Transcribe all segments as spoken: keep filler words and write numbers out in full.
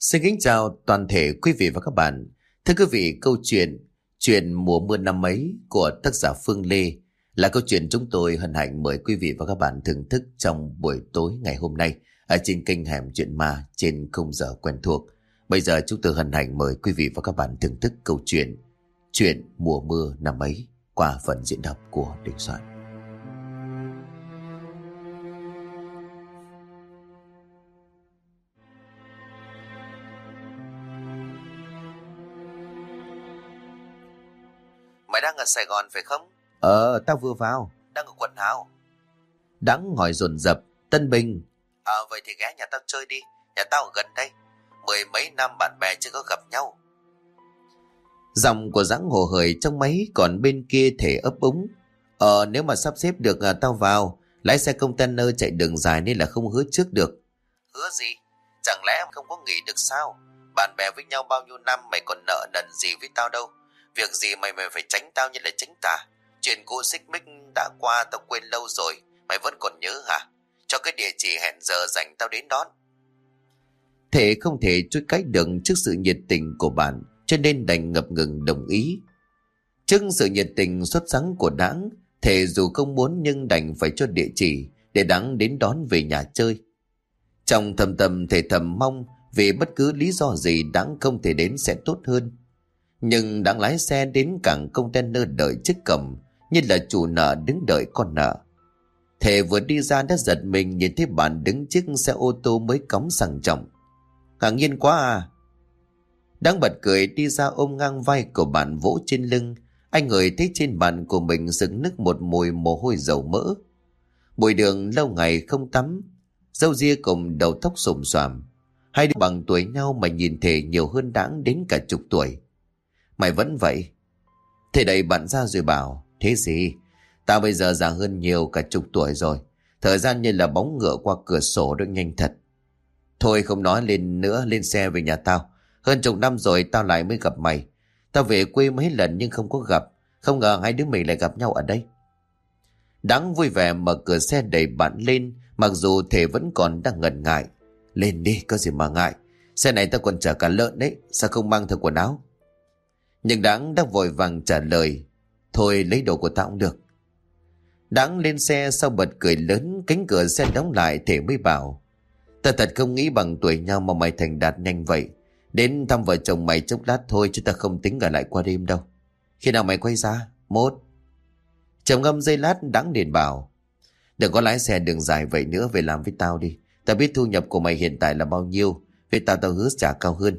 Xin kính chào toàn thể quý vị và các bạn. Thưa quý vị, câu chuyện Chuyện mùa mưa năm ấy của tác giả Phương Lê là câu chuyện chúng tôi hân hạnh mời quý vị và các bạn thưởng thức trong buổi tối ngày hôm nay ở trên kênh Hẻm Chuyện Ma trên khung giờ quen thuộc. Bây giờ chúng tôi hân hạnh mời quý vị và các bạn thưởng thức câu chuyện Chuyện mùa mưa năm ấy qua phần diễn đọc của Đình Soạn. Mày đang ở Sài Gòn phải không? Ờ, tao vừa vào. Đang ở quận nào? Đắng hỏi dồn dập. Tân Bình. Ờ, vậy thì ghé nhà tao chơi đi. Nhà tao ở gần đây. Mười mấy năm bạn bè chưa có gặp nhau. Giọng của Dắng hồ hởi trong máy, còn bên kia thể ấp úng. Ờ, nếu mà sắp xếp được à, tao vào. Lái xe container chạy đường dài nên là không hứa trước được. Hứa gì? Chẳng lẽ không có nghỉ được sao? Bạn bè với nhau bao nhiêu năm, mày còn nợ nần gì với tao đâu. Việc gì mày mày phải tránh tao như là tránh tà. Chuyện cô xích mích đã qua tao quên lâu rồi. Mày vẫn còn nhớ hả? Cho cái địa chỉ hẹn giờ dành tao đến đón. Thể không thể chối cách được trước sự nhiệt tình của bạn, cho nên đành ngập ngừng đồng ý. Trước sự nhiệt tình xuất sắc của Đắng, Thể dù không muốn nhưng đành phải cho địa chỉ để Đắng đến đón về nhà chơi. Trong thầm tâm Thể thầm mong vì bất cứ lý do gì Đắng không thể đến sẽ tốt hơn. Nhưng Đắng lái xe đến cảng container đợi trước cổng như là chủ nợ đứng đợi con nợ. Thể vừa đi ra đã giật mình nhìn thấy bạn đứng chiếc xe ô tô mới cóng sang trọng. Ngạc nhiên quá à. Đắng bật cười đi ra ôm ngang vai của bạn vỗ trên lưng. Anh ngửi thấy trên bàn của mình sực nức một mùi mồ hôi dầu mỡ. Bụi đường lâu ngày không tắm, râu ria cùng đầu tóc xồm xoàm. Hai đứa bằng tuổi nhau mà nhìn Thể nhiều hơn Đắng đến cả chục tuổi. Mày vẫn vậy? Thể đẩy bạn ra rồi bảo. Thế gì? Tao bây giờ già hơn nhiều cả chục tuổi rồi. Thời gian như là bóng ngựa qua cửa sổ được nhanh thật. Thôi không nói lên nữa, lên xe về nhà tao. Hơn chục năm rồi tao lại mới gặp mày. Tao về quê mấy lần nhưng không có gặp. Không ngờ hai đứa mình lại gặp nhau ở đây. Đắng vui vẻ mở cửa xe đẩy bạn lên, mặc dù Thể vẫn còn đang ngần ngại. Lên đi, có gì mà ngại. Xe này tao còn chở cả lợn đấy, sao không mang theo quần áo? Nhưng Đắng đã vội vàng trả lời. Thôi lấy đồ của tao cũng được. Đắng lên xe sau bật cười lớn, cánh cửa xe đóng lại. Thể mới bảo. Ta thật không nghĩ bằng tuổi nhau mà mày thành đạt nhanh vậy. Đến thăm vợ chồng mày chốc lát thôi chứ ta không tính ở lại qua đêm đâu. Khi nào mày quay ra? Mốt. Trầm ngâm giây lát Đắng liền bảo. Đừng có lái xe đường dài vậy nữa, về làm với tao đi. Tao biết thu nhập của mày hiện tại là bao nhiêu. Với tao tao hứa trả cao hơn.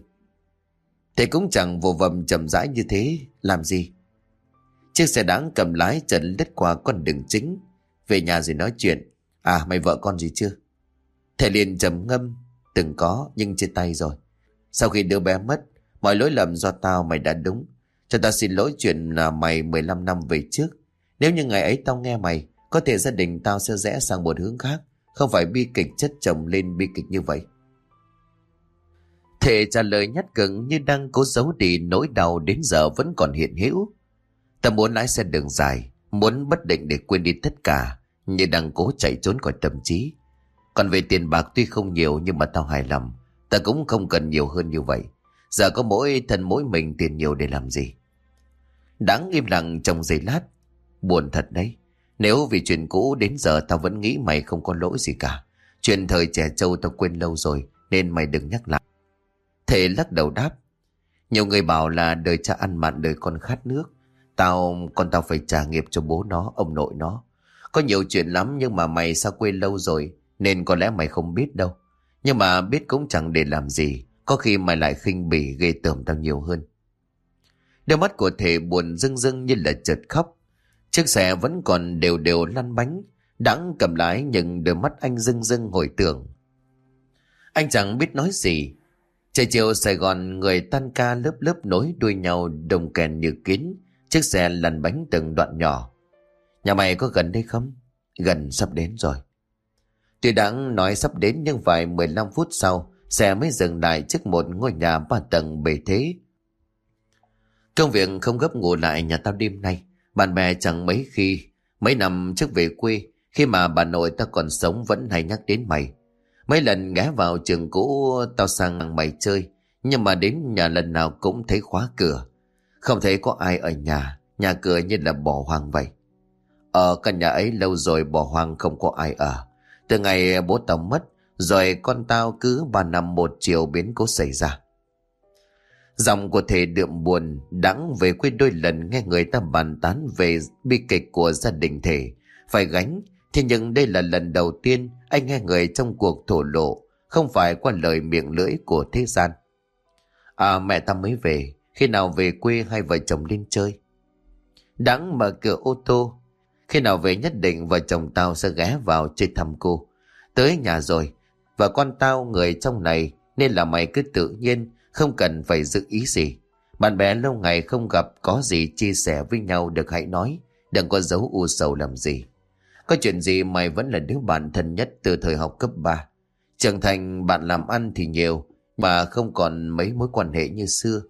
Thế cũng chẳng vô vầm chậm rãi như thế. Làm gì? Chiếc xe Đắng cầm lái chợt lướt qua con đường chính. Về nhà rồi nói chuyện. À, mày vợ con gì chưa? Thầy liền trầm ngâm. Từng có nhưng chia tay rồi. Sau khi đứa bé mất, mọi lỗi lầm do tao, mày đã đúng. Cho tao xin lỗi chuyện là mày mười lăm năm về trước. Nếu như ngày ấy tao nghe mày, có thể gia đình tao sẽ rẽ sang một hướng khác. Không phải bi kịch chất chồng lên bi kịch như vậy. Thể trả lời nhát cứng như đang cố giấu đi nỗi đau đến giờ vẫn còn hiện hữu. Tao muốn lái xe đường dài, muốn bất định để quên đi tất cả, như đang cố chạy trốn khỏi tâm trí. Còn về tiền bạc tuy không nhiều nhưng mà tao hài lòng. Tao cũng không cần nhiều hơn như vậy. Giờ có mỗi thân mỗi mình, tiền nhiều để làm gì? Đắng im lặng trong giây lát. Buồn thật đấy. Nếu vì chuyện cũ đến giờ tao vẫn nghĩ mày không có lỗi gì cả. Chuyện thời trẻ trâu tao quên lâu rồi, nên mày đừng nhắc lại. Thể lắc đầu đáp. Nhiều người bảo là đời cha ăn mặn đời con khát nước. Tao, con tao phải trả nghiệp cho bố nó, ông nội nó. Có nhiều chuyện lắm nhưng mà mày xa quê lâu rồi, nên có lẽ mày không biết đâu. Nhưng mà biết cũng chẳng để làm gì. Có khi mày lại khinh bỉ ghê tởm tao nhiều hơn. Đôi mắt của Thể buồn rưng rưng như là chợt khóc. Chiếc xe vẫn còn đều đều lăn bánh. Đắng cầm lái nhưng đôi mắt anh rưng rưng hồi tưởng. Anh chẳng biết nói gì. Trời chiều Sài Gòn người tan ca lớp lớp nối đuôi nhau đồng kèn như kiến. Chiếc xe lăn bánh từng đoạn nhỏ. Nhà mày có gần đây không? Gần, sắp đến rồi. Tuy Đắng nói sắp đến nhưng vài mười lăm phút sau, xe mới dừng lại trước một ngôi nhà ba tầng bề thế. Công việc không gấp ngủ lại nhà tao đêm nay. Bạn bè chẳng mấy khi, mấy năm trước về quê, khi mà bà nội ta còn sống vẫn hay nhắc đến mày. Mấy lần ghé vào trường cũ tao sang mày chơi, nhưng mà đến nhà lần nào cũng thấy khóa cửa. Không thấy có ai ở nhà, nhà cửa như là bỏ hoang vậy. Ở căn nhà ấy lâu rồi bỏ hoang không có ai ở. Từ ngày bố tao mất, rồi con tao cứ ba năm một chiều biến cố xảy ra. Giọng của Thể đượm buồn, đắng về quê đôi lần nghe người ta bàn tán về bi kịch của gia đình Thể phải gánh. Thế nhưng đây là lần đầu tiên anh nghe người trong cuộc thổ lộ, không phải qua lời miệng lưỡi của thế gian. À, mẹ tao mới về, khi nào về quê hai vợ chồng lên chơi. Đắng mở cửa ô tô. Khi nào về nhất định vợ chồng tao sẽ ghé vào chơi thăm cô. Tới nhà rồi, và con tao người trong này, nên là mày cứ tự nhiên, không cần phải giữ ý gì. Bạn bè lâu ngày không gặp, có gì chia sẻ với nhau được hãy nói, đừng có giấu u sầu làm gì. Có chuyện gì mày vẫn là đứa bạn thân nhất từ thời học cấp ba. Trưởng thành bạn làm ăn thì nhiều, mà không còn mấy mối quan hệ như xưa.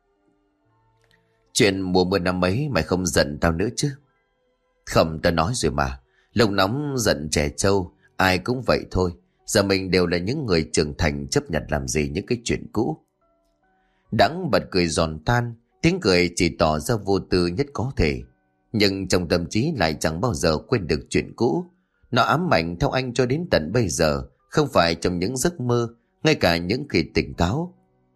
Chuyện mùa mưa năm ấy mày không giận tao nữa chứ? Không, tao nói rồi mà. Lúc nóng giận trẻ trâu, ai cũng vậy thôi. Giờ mình đều là những người trưởng thành, chấp nhận làm gì những cái chuyện cũ. Đắng bật cười giòn tan, tiếng cười chỉ tỏ ra vô tư nhất có thể. Nhưng trong tâm trí lại chẳng bao giờ quên được chuyện cũ. Nó ám ảnh theo anh cho đến tận bây giờ, không phải trong những giấc mơ, ngay cả những khi tỉnh táo.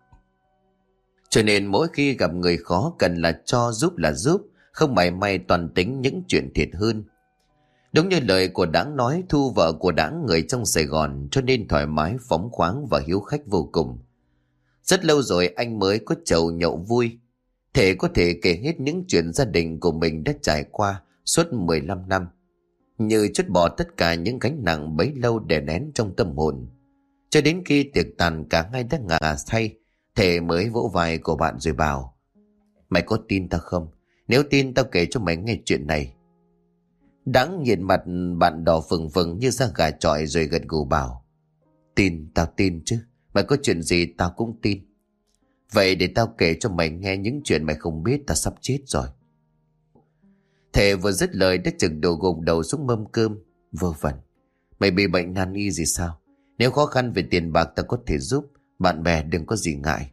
Cho nên mỗi khi gặp người khó cần là cho giúp là giúp, không mảy may toàn tính những chuyện thiệt hơn. Đúng như lời của Đãng nói, Thu vợ của Đãng người trong Sài Gòn, cho nên thoải mái, phóng khoáng và hiếu khách vô cùng. Rất lâu rồi anh mới có chầu nhậu vui. Thể có thể kể hết những chuyện gia đình của mình đã trải qua suốt mười lăm năm. Như trút bỏ tất cả những gánh nặng bấy lâu đè nén trong tâm hồn. Cho đến khi tiệc tàn cả hai đã ngà say, Thể mới vỗ vai của bạn rồi bảo: Mày có tin tao không? Nếu tin tao kể cho mày nghe chuyện này. Đãng nhìn mặt bạn đỏ phừng phừng như da gà chọi rồi gật gù bảo: Tin, tao tin chứ. Mày có chuyện gì tao cũng tin. Vậy để tao kể cho mày nghe những chuyện mày không biết, tao sắp chết rồi. Thể vừa dứt lời đã chừng đầu gục đầu xuống mâm cơm. Vơ vẩn. Mày bị bệnh nan y gì sao? Nếu khó khăn về tiền bạc tao có thể giúp. Bạn bè đừng có gì ngại.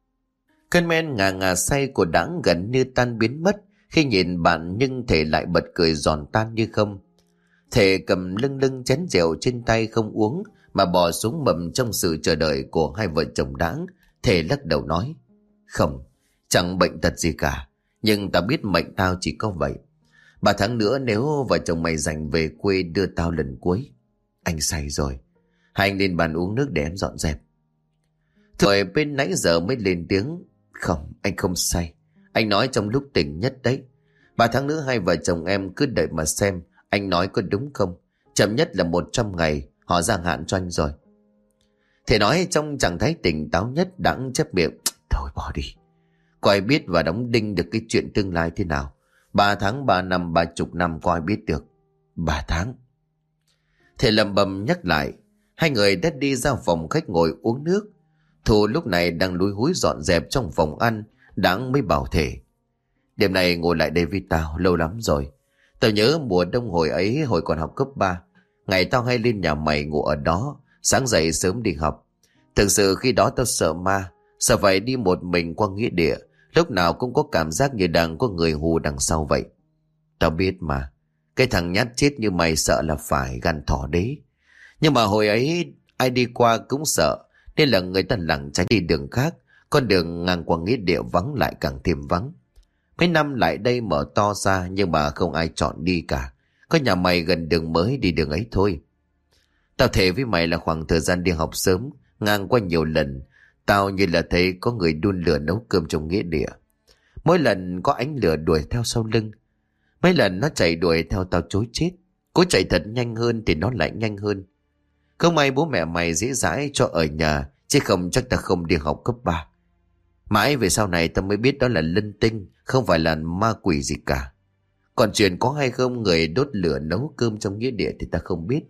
Cơn men ngà ngà say của Đãng gần như tan biến mất khi nhìn bạn, nhưng Thể lại bật cười giòn tan như không. Thể cầm lưng lưng chén rượu trên tay không uống mà bỏ xuống mầm trong sự chờ đợi của hai vợ chồng Đãng. Thể lắc đầu nói: Không, chẳng bệnh tật gì cả, nhưng tao biết mệnh tao chỉ có vậy. Ba tháng nữa nếu vợ chồng mày dành về quê đưa tao lần cuối. Anh say rồi, hai anh lên bàn uống nước để em dọn dẹp. Thôi bên nãy giờ mới lên tiếng: Không, anh không say. Anh nói trong lúc tỉnh nhất đấy. Ba tháng nữa hai vợ chồng em cứ đợi mà xem anh nói có đúng không. Chậm nhất là một trăm ngày họ gia hạn cho anh rồi. Thể nói trong trạng thái tỉnh táo nhất. Đãng chép miệng: Thôi bỏ đi. Có ai biết và đóng đinh được cái chuyện tương lai thế nào? Ba tháng, ba năm, ba chục năm có ai biết được. Ba tháng. Thể lầm bầm nhắc lại. Hai người đã đi ra phòng khách ngồi uống nước. Thu lúc này đang lúi húi dọn dẹp trong phòng ăn. Đãng mới bảo Thể: Đêm nay ngồi lại đây với tao, lâu lắm rồi. Tao nhớ mùa đông hồi ấy, hồi còn học cấp ba. Ngày tao hay lên nhà mày ngủ ở đó, sáng dậy sớm đi học. Thực sự khi đó tao sợ ma, sợ phải đi một mình qua nghĩa địa. Lúc nào cũng có cảm giác như đang có người hù đằng sau vậy. Tao biết mà, cái thằng nhát chết như mày sợ là phải gan thỏ đế. Nhưng mà hồi ấy ai đi qua cũng sợ, nên là người ta lảng tránh đi đường khác. Con đường ngang qua nghĩa địa vắng lại càng thêm vắng. Mấy năm lại đây mở to ra, nhưng mà không ai chọn đi cả. Có nhà mày gần đường mới đi đường ấy thôi. Tao thề với mày là khoảng thời gian đi học sớm, ngang qua nhiều lần, tao như là thấy có người đun lửa nấu cơm trong nghĩa địa. Mỗi lần có ánh lửa đuổi theo sau lưng. Mấy lần nó chạy đuổi theo tao chối chết. Cố chạy thật nhanh hơn thì nó lại nhanh hơn. Không may bố mẹ mày dễ dãi cho ở nhà, chứ không chắc ta không đi học cấp ba. Mãi về sau này tao mới biết đó là linh tinh, không phải là ma quỷ gì cả. Còn chuyện có hay không người đốt lửa nấu cơm trong nghĩa địa thì ta không biết.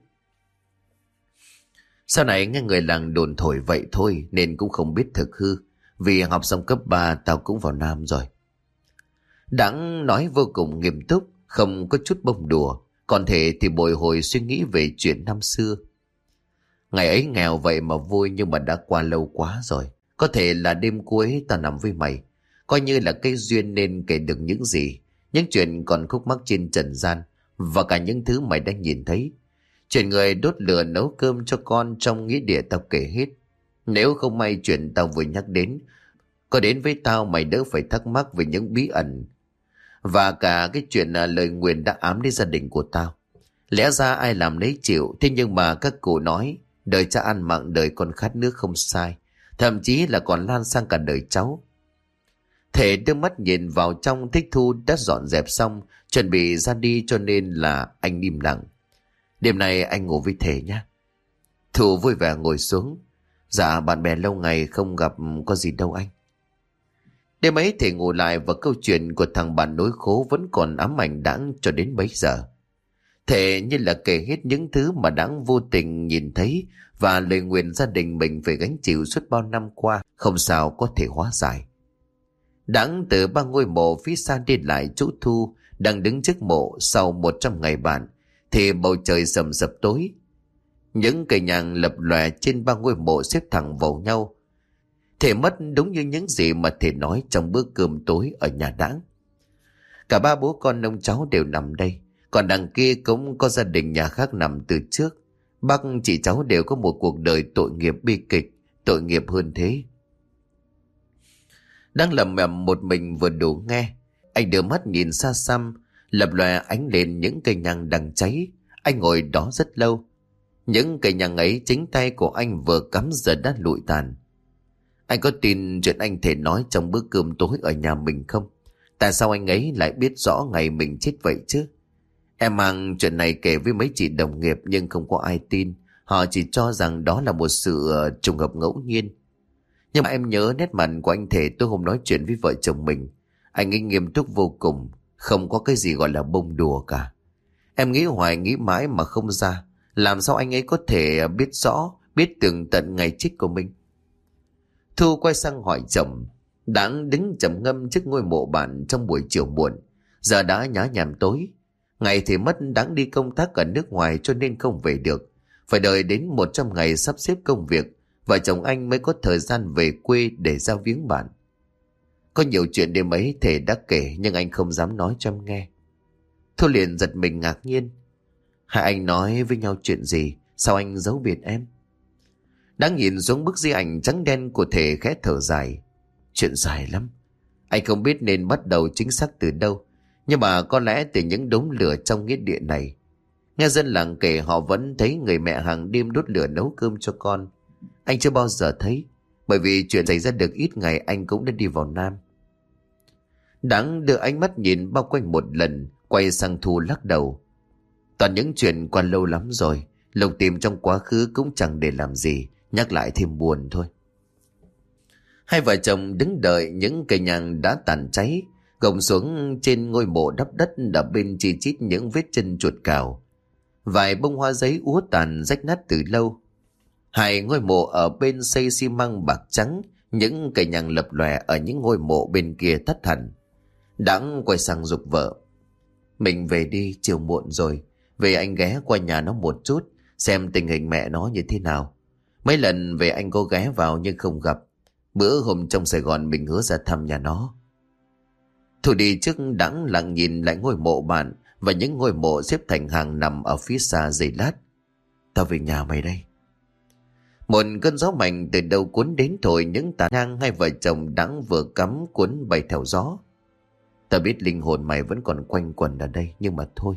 Sau này nghe người làng đồn thổi vậy thôi, nên cũng không biết thực hư. Vì học xong cấp ba tao cũng vào Nam rồi. Đãng nói vô cùng nghiêm túc, không có chút bông đùa. Còn Thể thì bồi hồi suy nghĩ về chuyện năm xưa. Ngày ấy nghèo vậy mà vui, nhưng mà đã qua lâu quá rồi. Có thể là đêm cuối tao nằm với mày, coi như là cái duyên nên kể được những gì, những chuyện còn khúc mắc trên trần gian, và cả những thứ mày đã nhìn thấy. Chuyện người đốt lửa nấu cơm cho con trong nghĩa địa tao kể hết. Nếu không may chuyện tao vừa nhắc đến có đến với tao, mày đỡ phải thắc mắc về những bí ẩn, và cả cái chuyện là lời nguyền đã ám đến gia đình của tao. Lẽ ra ai làm nấy chịu, thế nhưng mà các cụ nói đời cha ăn mặn đời con khát nước không sai, thậm chí là còn lan sang cả đời cháu. Thể đưa mắt nhìn vào trong, thích Thu đã dọn dẹp xong, chuẩn bị ra đi, cho nên là anh im lặng. Đêm nay anh ngủ với Thể nhé. Thu vui vẻ ngồi xuống. Dạ bạn bè lâu ngày không gặp, có gì đâu anh. Đêm ấy Thể ngủ lại, và câu chuyện của thằng bạn nối khố vẫn còn ám ảnh Đãng cho đến bấy giờ. Thể như là kể hết những thứ mà Đãng vô tình nhìn thấy, và lời nguyền gia đình mình phải gánh chịu suốt bao năm qua không sao có thể hóa giải. Đãng từ ba ngôi mộ phía xa đi lại chỗ Thu đang đứng trước mộ. Sau một trăm ngày bạn thì bầu trời sầm sập tối. Những cây nhang lập lòe trên ba ngôi mộ xếp thẳng vào nhau. Thể mất đúng như những gì mà Thể nói trong bữa cơm tối ở nhà Đãng. Cả ba bố con ông cháu đều nằm đây, còn đằng kia cũng có gia đình nhà khác nằm từ trước. Bác chị cháu đều có một cuộc đời tội nghiệp bi kịch, tội nghiệp hơn thế. Đang lầm mềm một mình vừa đủ nghe. Anh đưa mắt nhìn xa xăm, lập lòe ánh lên những cây nhang đang cháy. Anh ngồi đó rất lâu. Những cây nhang ấy chính tay của anh vừa cắm giờ đã lụi tàn. Anh có tin chuyện anh Thể nói trong bữa cơm tối ở nhà mình không? Tại sao anh ấy lại biết rõ ngày mình chết vậy chứ? Em mang chuyện này kể với mấy chị đồng nghiệp, nhưng không có ai tin. Họ chỉ cho rằng đó là một sự trùng hợp ngẫu nhiên. Nhưng mà em nhớ nét mặt của anh Thể tôi hôm nói chuyện với vợ chồng mình. Anh ấy nghiêm túc vô cùng, không có cái gì gọi là bông đùa cả. Em nghĩ hoài nghĩ mãi mà không ra, làm sao anh ấy có thể biết rõ, biết tường tận ngày chết của mình. Thu quay sang hỏi chồng. Đãng đứng trầm ngâm trước ngôi mộ bạn trong buổi chiều muộn. Giờ đã nhá nhảm tối. Ngày thì mất, Đãng đi công tác ở nước ngoài cho nên không về được. Phải đợi đến một trăm ngày sắp xếp công việc, vợ chồng anh mới có thời gian về quê để ra viếng bạn. Có nhiều chuyện đêm ấy Thể đã kể, nhưng anh không dám nói cho em nghe. Thu liền giật mình ngạc nhiên. Hai anh nói với nhau chuyện gì? Sao anh giấu biệt em? Đang nhìn xuống bức di ảnh trắng đen của Thể khẽ thở dài. Chuyện dài lắm. Anh không biết nên bắt đầu chính xác từ đâu, nhưng mà có lẽ từ những đống lửa trong nghĩa địa này. Nghe dân làng kể họ vẫn thấy người mẹ hàng đêm đốt lửa nấu cơm cho con. Anh chưa bao giờ thấy, bởi vì chuyện xảy ra được ít ngày anh cũng đã đi vào Nam. Đãng đưa ánh mắt nhìn bao quanh một lần, quay sang Thu lắc đầu. Toàn những chuyện qua lâu lắm rồi, lục tìm trong quá khứ cũng chẳng để làm gì, nhắc lại thêm buồn thôi. Hai vợ chồng đứng đợi những cây nhang đã tàn cháy, gồng xuống trên ngôi mộ đắp đất đập bên chi chít những vết chân chuột cào. Vài bông hoa giấy úa tàn rách nát từ lâu. Hai ngôi mộ ở bên xây xi măng bạc trắng, những cây nhang lập lòe ở những ngôi mộ bên kia tắt hẳn. Đãng quay sang giục vợ. Mình về đi, chiều muộn rồi. Về anh ghé qua nhà nó một chút, xem tình hình mẹ nó như thế nào. Mấy lần về anh có ghé vào nhưng không gặp. Bữa hôm trong Sài Gòn mình hứa ra thăm nhà nó. Thu đi trước, Đãng lặng nhìn lại ngôi mộ bạn và những ngôi mộ xếp thành hàng nằm ở phía xa giây lát. Tao về nhà mày đây. Một cơn gió mạnh từ đâu cuốn đến thổi những tàn nhang hai vợ chồng Đãng vừa cắm cuốn bay theo gió. Tao biết linh hồn mày vẫn còn quanh quẩn ở đây, nhưng mà thôi.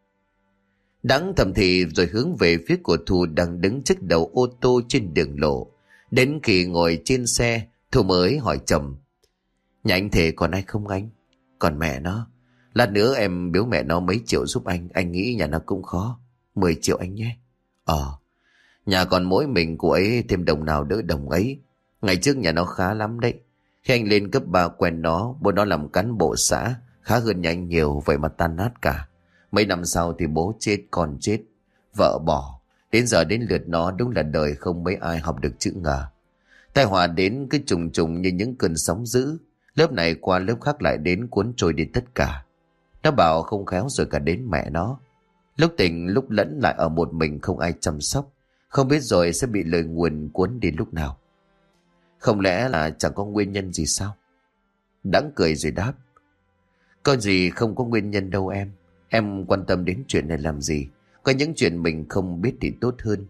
Đãng thầm thì rồi hướng về phía của Thu đang đứng trước đầu ô tô trên đường lộ. Đến khi ngồi trên xe, Thu mới hỏi chồng. Nhà anh Thể còn ai không anh? Còn mẹ nó. Lát nữa em biếu mẹ nó mấy triệu giúp anh. Anh nghĩ nhà nó cũng khó. Mười triệu anh nhé. Ờ. Nhà còn mỗi mình cô ấy, thêm đồng nào đỡ đồng ấy. Ngày trước nhà nó khá lắm đấy. Khi anh lên cấp ba quen nó, bố nó làm cán bộ xã, khá hơn nhà anh nhiều, vậy mà tan nát cả. Mấy năm sau thì bố chết, con chết, vợ bỏ. Đến giờ đến lượt nó, đúng là đời không mấy ai học được chữ ngờ. Tai họa đến cứ trùng trùng như những cơn sóng dữ. Lớp này qua lớp khác lại đến cuốn trôi đi tất cả. Nó bảo không khéo rồi cả đến mẹ nó. Lúc tỉnh lúc lẫn lại ở một mình, không ai chăm sóc. Không biết rồi sẽ bị lời nguyền cuốn đến lúc nào. Không lẽ là chẳng có nguyên nhân gì sao? Đãng cười rồi đáp. Có gì không có nguyên nhân đâu em. Em quan tâm đến chuyện này làm gì? Có những chuyện mình không biết thì tốt hơn.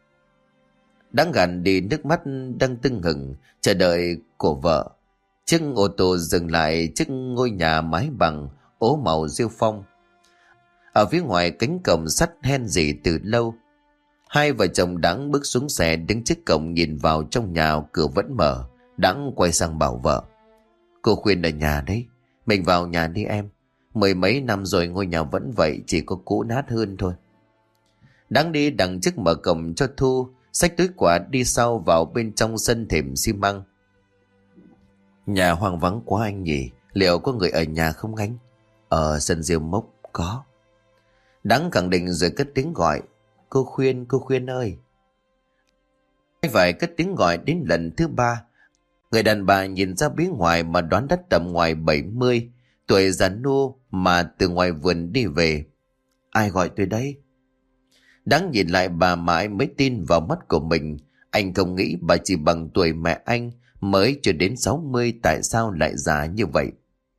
Đãng gạt đi nước mắt đang tưng hừng chờ đợi của vợ. Chiếc ô tô dừng lại trước ngôi nhà mái bằng ố màu rêu phong. Ở phía ngoài cánh cổng sắt hen rỉ từ lâu. Hai vợ chồng Đãng bước xuống xe, đứng trước cổng nhìn vào trong nhà, cửa vẫn mở. Đãng quay sang bảo vợ. Cô Khuyên ở nhà đấy, mình vào nhà đi em. Mười mấy năm rồi ngôi nhà vẫn vậy, chỉ có cũ nát hơn thôi. Đãng đi đằng trước mở cổng cho Thu, xách túi quà đi sau vào bên trong sân thềm xi măng. Nhà hoang vắng quá anh nhỉ, liệu có người ở nhà không anh? Ở sân rêu mốc có. Đãng khẳng định rồi cất tiếng gọi. Cô Khuyên, cô Khuyên ơi. Phải cất tiếng gọi đến lần thứ ba. Người đàn bà nhìn ra phía ngoài mà đoán đất tầm ngoài bảy mươi, tuổi già nua mà từ ngoài vườn đi về. Ai gọi tôi đấy? Đãng nhìn lại bà mãi mới tin vào mắt của mình. Anh không nghĩ bà chỉ bằng tuổi mẹ anh, mới chưa đến sáu mươi, tại sao lại già như vậy?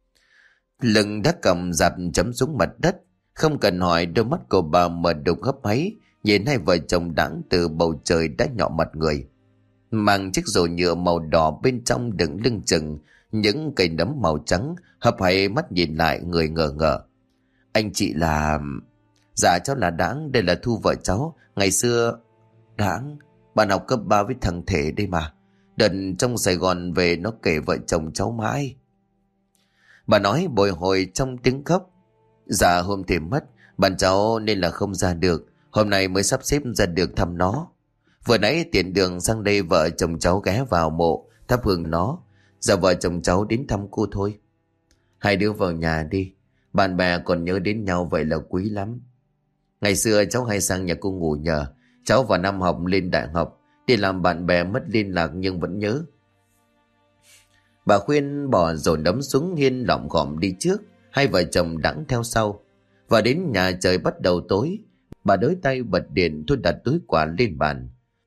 Lưng đã cầm dạp chấm xuống mặt đất. Không cần hỏi, đôi mắt của bà mở đục hấp háy, nhìn hai vợ chồng Đãng từ bầu trời đã nhọ mặt người. Mang chiếc rổ nhựa màu đỏ bên trong đựng lưng chừng những cây nấm màu trắng, hấp háy mắt nhìn lại người ngờ ngợ. Anh chị là... Dạ cháu là Đãng, đây là Thu vợ cháu. Ngày xưa... Đãng, bạn học cấp ba với thằng Thể đây mà. Đợt trong Sài Gòn về nó kể vợ chồng cháu mãi. Bà nói bồi hồi trong tiếng khóc. Dạ hôm Thể mất, bạn cháu nên là không ra được. Hôm nay mới sắp xếp ra được thăm nó. Vừa nãy tiện đường sang đây vợ chồng cháu ghé vào mộ thắp hương nó. Giờ vợ chồng cháu đến thăm cô thôi. Hai đứa vào nhà đi. Bạn bè còn nhớ đến nhau vậy là quý lắm. Ngày xưa cháu hay sang nhà cô ngủ nhờ. Cháu vào năm học lên đại học, đi làm bạn bè mất liên lạc nhưng vẫn nhớ. Bà Khuyên bỏ rổ nấm xuống hiên lỏng khỏm đi trước. Hai vợ chồng Đãng theo sau. Và đến nhà trời bắt đầu tối. Bà đới tay bật điện thôi đặt túi quà lên bàn.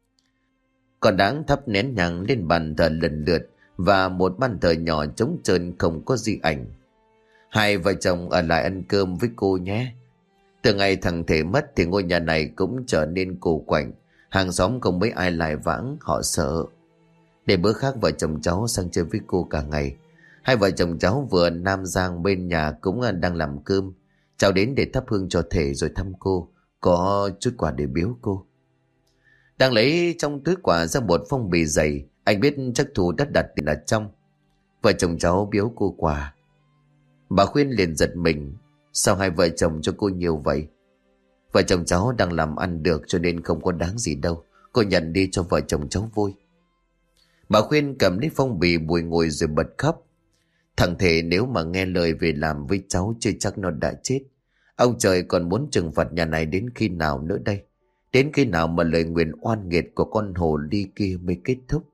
Còn Đãng thắp nén nhang lên bàn thờ lần lượt và một bàn thờ nhỏ trống trơn không có di ảnh. Hai vợ chồng ở lại ăn cơm với cô nhé. Từ ngày thằng Thể mất thì ngôi nhà này cũng trở nên cô quạnh. Hàng xóm không mấy ai lại vãng, họ sợ. Để bữa khác vợ chồng cháu sang chơi với cô cả ngày. Hai vợ chồng cháu vừa Nam Giang bên nhà cũng đang làm cơm. Cháu đến để thắp hương cho Thể rồi thăm cô. Có chút quà để biếu cô. Đang lấy trong túi quà ra một phong bì dày. Anh biết chắc Thu đã đặt tiền ở trong. Vợ chồng cháu biếu cô quà. Bà Khuyên liền giật mình. Sao hai vợ chồng cho cô nhiều vậy? Vợ chồng cháu đang làm ăn được cho nên không có đáng gì đâu. Cô nhận đi cho vợ chồng cháu vui. Bà Khuyên cầm lấy phong bì bùi ngồi rồi bật khóc. Thằng Thể nếu mà nghe lời về làm với cháu chưa chắc nó đã chết. Ông trời còn muốn trừng phạt nhà này đến khi nào nữa đây? Đến khi nào mà lời nguyền oan nghiệt của con hồ ly kia mới kết thúc?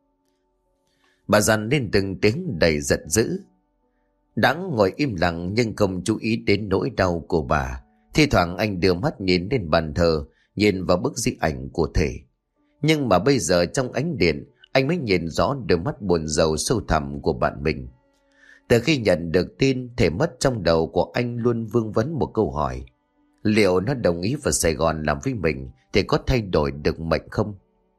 Bà dằn lên từng tiếng đầy giận dữ. Đãng ngồi im lặng nhưng không chú ý đến nỗi đau của bà. Thi thoảng anh đưa mắt nhìn lên bàn thờ, nhìn vào bức di ảnh của Thể. Nhưng mà bây giờ trong ánh điện, anh mới nhìn rõ đôi mắt buồn rầu sâu thẳm của bạn mình. Từ khi nhận được tin Thể mất, trong đầu của anh luôn vương vấn một câu hỏi. Liệu nó đồng ý vào Sài Gòn làm với mình thì có thay đổi được mệnh không?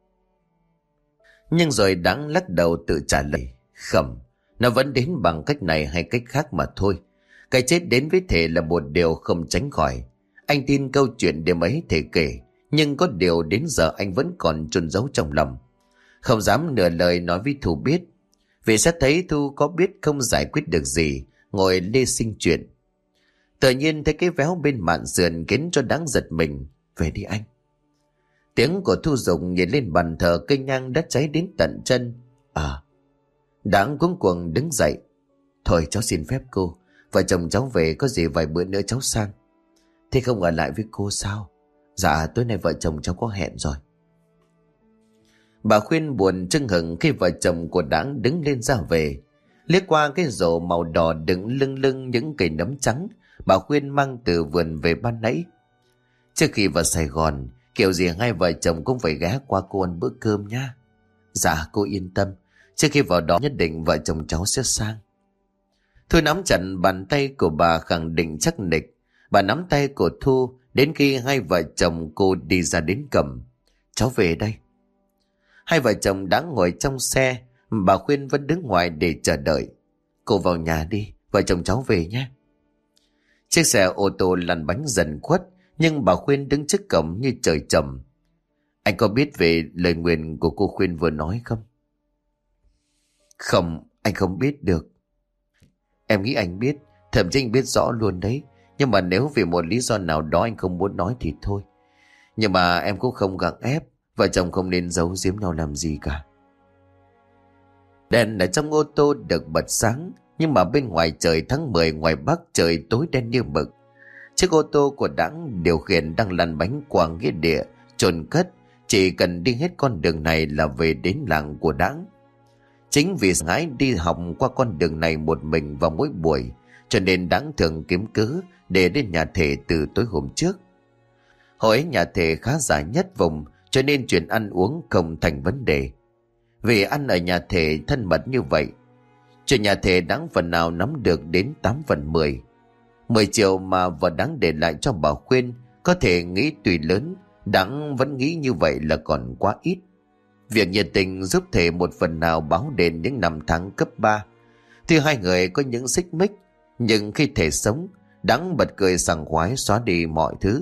Nhưng rồi Đãng lắc đầu tự trả lời. Không, nó vẫn đến bằng cách này hay cách khác mà thôi. Cái chết đến với Thể là một điều không tránh khỏi. Anh tin câu chuyện đêm ấy Thể kể, nhưng có điều đến giờ anh vẫn còn chôn giấu trong lòng. Không dám nửa lời nói với Thu biết. Vì sẽ thấy Thu có biết không giải quyết được gì, ngồi lê sinh chuyện. Tự nhiên thấy cái véo bên mạn sườn khiến cho Đãng giật mình. Về đi anh. Tiếng của Thu Dùng nhìn lên bàn thờ, cây nhang đã cháy đến tận chân. À. Đãng cuống cuồng đứng dậy. Thôi cháu xin phép cô. Vợ chồng cháu về, có gì vài bữa nữa cháu sang. Thế không ở lại với cô sao? Dạ tối nay vợ chồng cháu có hẹn rồi. Bà Khuyên buồn chưng hửng khi vợ chồng của Đãng đứng lên ra về. Liếc qua cái rổ màu đỏ đựng lưng lưng những cây nấm trắng bà Khuyên mang từ vườn về ban nãy. Trước khi vào Sài Gòn, Kiểu gì hai vợ chồng cũng phải ghé qua cô ăn bữa cơm nhá. Dạ cô yên tâm, trước khi vào đó nhất định vợ chồng cháu sẽ sang. Thu nắm chặt bàn tay của bà khẳng định chắc nịch. Bà nắm tay của Thu đến khi hai vợ chồng cô đi ra đến cổng. Cháu về đây. Hai vợ chồng đã ngồi trong xe, bà Khuyên vẫn đứng ngoài để chờ đợi. Cô vào nhà đi, vợ chồng cháu về nhé. Chiếc xe ô tô lăn bánh dần khuất, nhưng bà Khuyên đứng trước cổng như trời trầm. Anh có biết về lời nguyền của cô Khuyên vừa nói không? Không, anh không biết được. Em nghĩ anh biết, thậm chí anh biết rõ luôn đấy. Nhưng mà nếu vì một lý do nào đó anh không muốn nói thì thôi. Nhưng mà em cũng không gắng ép, vợ chồng không nên giấu giếm nhau làm gì cả. Đèn ở trong ô tô được bật sáng, nhưng mà bên ngoài trời tháng mười ngoài Bắc trời tối đen như mực. Chiếc ô tô của Đãng điều khiển đang lăn bánh qua nghĩa địa, chôn cất. Chỉ cần đi hết con đường này là về đến làng của Đãng. Chính vì ngái đi học qua con đường này một mình vào mỗi buổi, cho nên Đãng thường kiếm cớ để đến nhà thể từ tối hôm trước. Hồi ấy nhà thể khá dài nhất vùng, cho nên chuyện ăn uống không thành vấn đề. Vì ăn ở nhà thể thân mật như vậy, chuyện nhà thể Đãng phần nào nắm được đến tám phần mười. Mười triệu mà vợ Đãng để lại cho bà Khuyên, có thể nghĩ tùy lớn, Đãng vẫn nghĩ như vậy là còn quá ít. Việc nhiệt tình giúp thể một phần nào báo đền những năm tháng cấp ba. Tuy hai người có những xích mích, nhưng khi thể sống, Đãng bật cười sảng khoái xóa đi mọi thứ.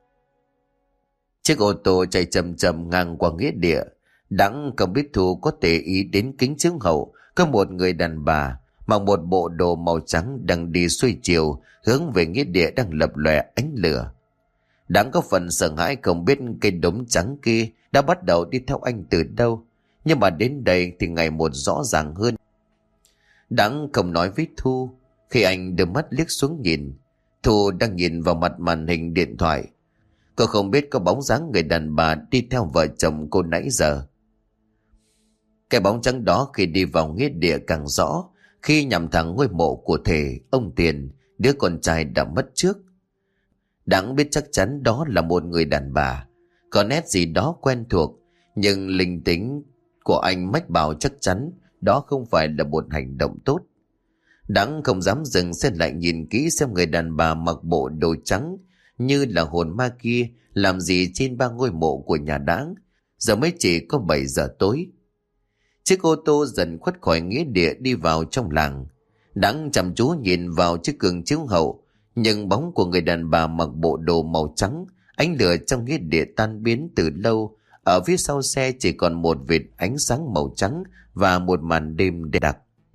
Chiếc ô tô chạy chậm chậm ngang qua nghĩa địa. Đãng không biết Thu có để ý đến kính chiếu hậu có một người đàn bà mặc một bộ đồ màu trắng đang đi xuôi chiều hướng về nghĩa địa đang lập lòe ánh lửa. Đãng có phần sợ hãi không biết cây đống trắng kia đã bắt đầu đi theo anh từ đâu, nhưng mà đến đây thì ngày một rõ ràng hơn. Đãng không nói với Thu. Khi anh đưa mắt liếc xuống nhìn, Thu đang nhìn vào mặt màn hình điện thoại. Cô không biết có bóng dáng người đàn bà đi theo vợ chồng cô nãy giờ. Cái bóng trắng đó khi đi vào nghĩa địa càng rõ, khi nhằm thẳng ngôi mộ của thể ông Tiền, đứa con trai đã mất trước. Đãng biết chắc chắn đó là một người đàn bà, có nét gì đó quen thuộc, nhưng linh tính của anh mách bảo chắc chắn đó không phải là một hành động tốt. Đãng không dám dừng xe lại nhìn kỹ xem người đàn bà mặc bộ đồ trắng như là hồn ma kia làm gì trên ba ngôi mộ của nhà Đãng. Giờ mới chỉ có bảy giờ tối. Chiếc ô tô dần khuất khỏi nghĩa địa đi vào trong làng. Đãng chăm chú nhìn vào chiếc gương chiếu hậu, nhưng bóng của người đàn bà mặc bộ đồ màu trắng, ánh lửa trong nghĩa địa tan biến từ lâu. Ở phía sau xe chỉ còn một vệt ánh sáng màu trắng và một màn đêm đặc.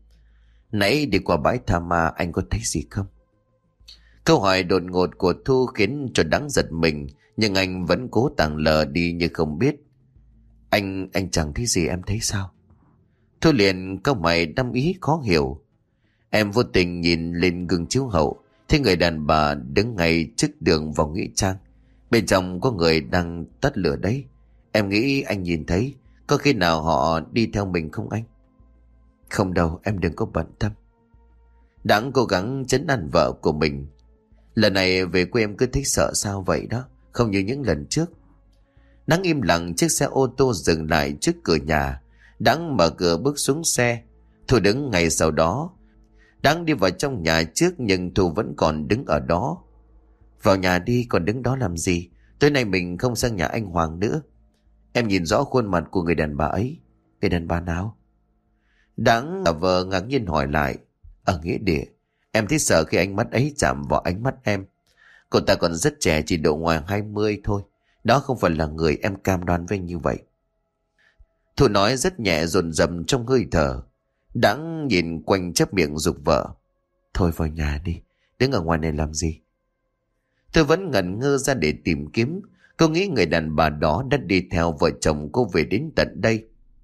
Nãy đi qua bãi tha ma anh có thấy gì không? Câu hỏi đột ngột của Thu khiến cho Đãng giật mình, nhưng anh vẫn cố tàng lờ đi như không biết. Anh, anh chẳng thấy gì, em thấy sao? Thu liền cau mày đăm ý khó hiểu. Em vô tình nhìn lên gương chiếu hậu, thấy người đàn bà đứng ngay trước đường vào nghĩa trang. Bên trong có người đang tắt lửa đấy. Em nghĩ anh nhìn thấy. Có khi nào họ đi theo mình không anh? Không đâu, em đừng có bận tâm. Đãng cố gắng trấn an vợ của mình. Lần này về quê em cứ thích sợ sao vậy đó, không như những lần trước. Đãng im lặng. Chiếc xe ô tô dừng lại trước cửa nhà. Đãng mở cửa bước xuống xe. Thu đứng ngay sau đó. Đãng đi vào trong nhà trước, nhưng Thu vẫn còn đứng ở đó. Vào nhà đi, còn đứng đó làm gì? Tối nay mình không sang nhà anh Hoàng nữa. Em nhìn rõ khuôn mặt của người đàn bà ấy. Người đàn bà nào? Đãng giả vờ ngạc nhiên hỏi lại. Ở nghĩa địa, em thấy sợ khi ánh mắt ấy chạm vào ánh mắt em. Cô ta còn rất trẻ, chỉ độ ngoài hai mươi thôi. Đó không phải là người em cam đoan với như vậy. Thu nói rất nhẹ dồn dập trong hơi thở. Đãng nhìn quanh chép miệng giục vợ. Thôi vào nhà đi, đứng ở ngoài này làm gì? Tôi vẫn ngẩn ngơ ra để tìm kiếm. Cô nghĩ người đàn bà đó đã đi theo vợ chồng cô về đến tận đây.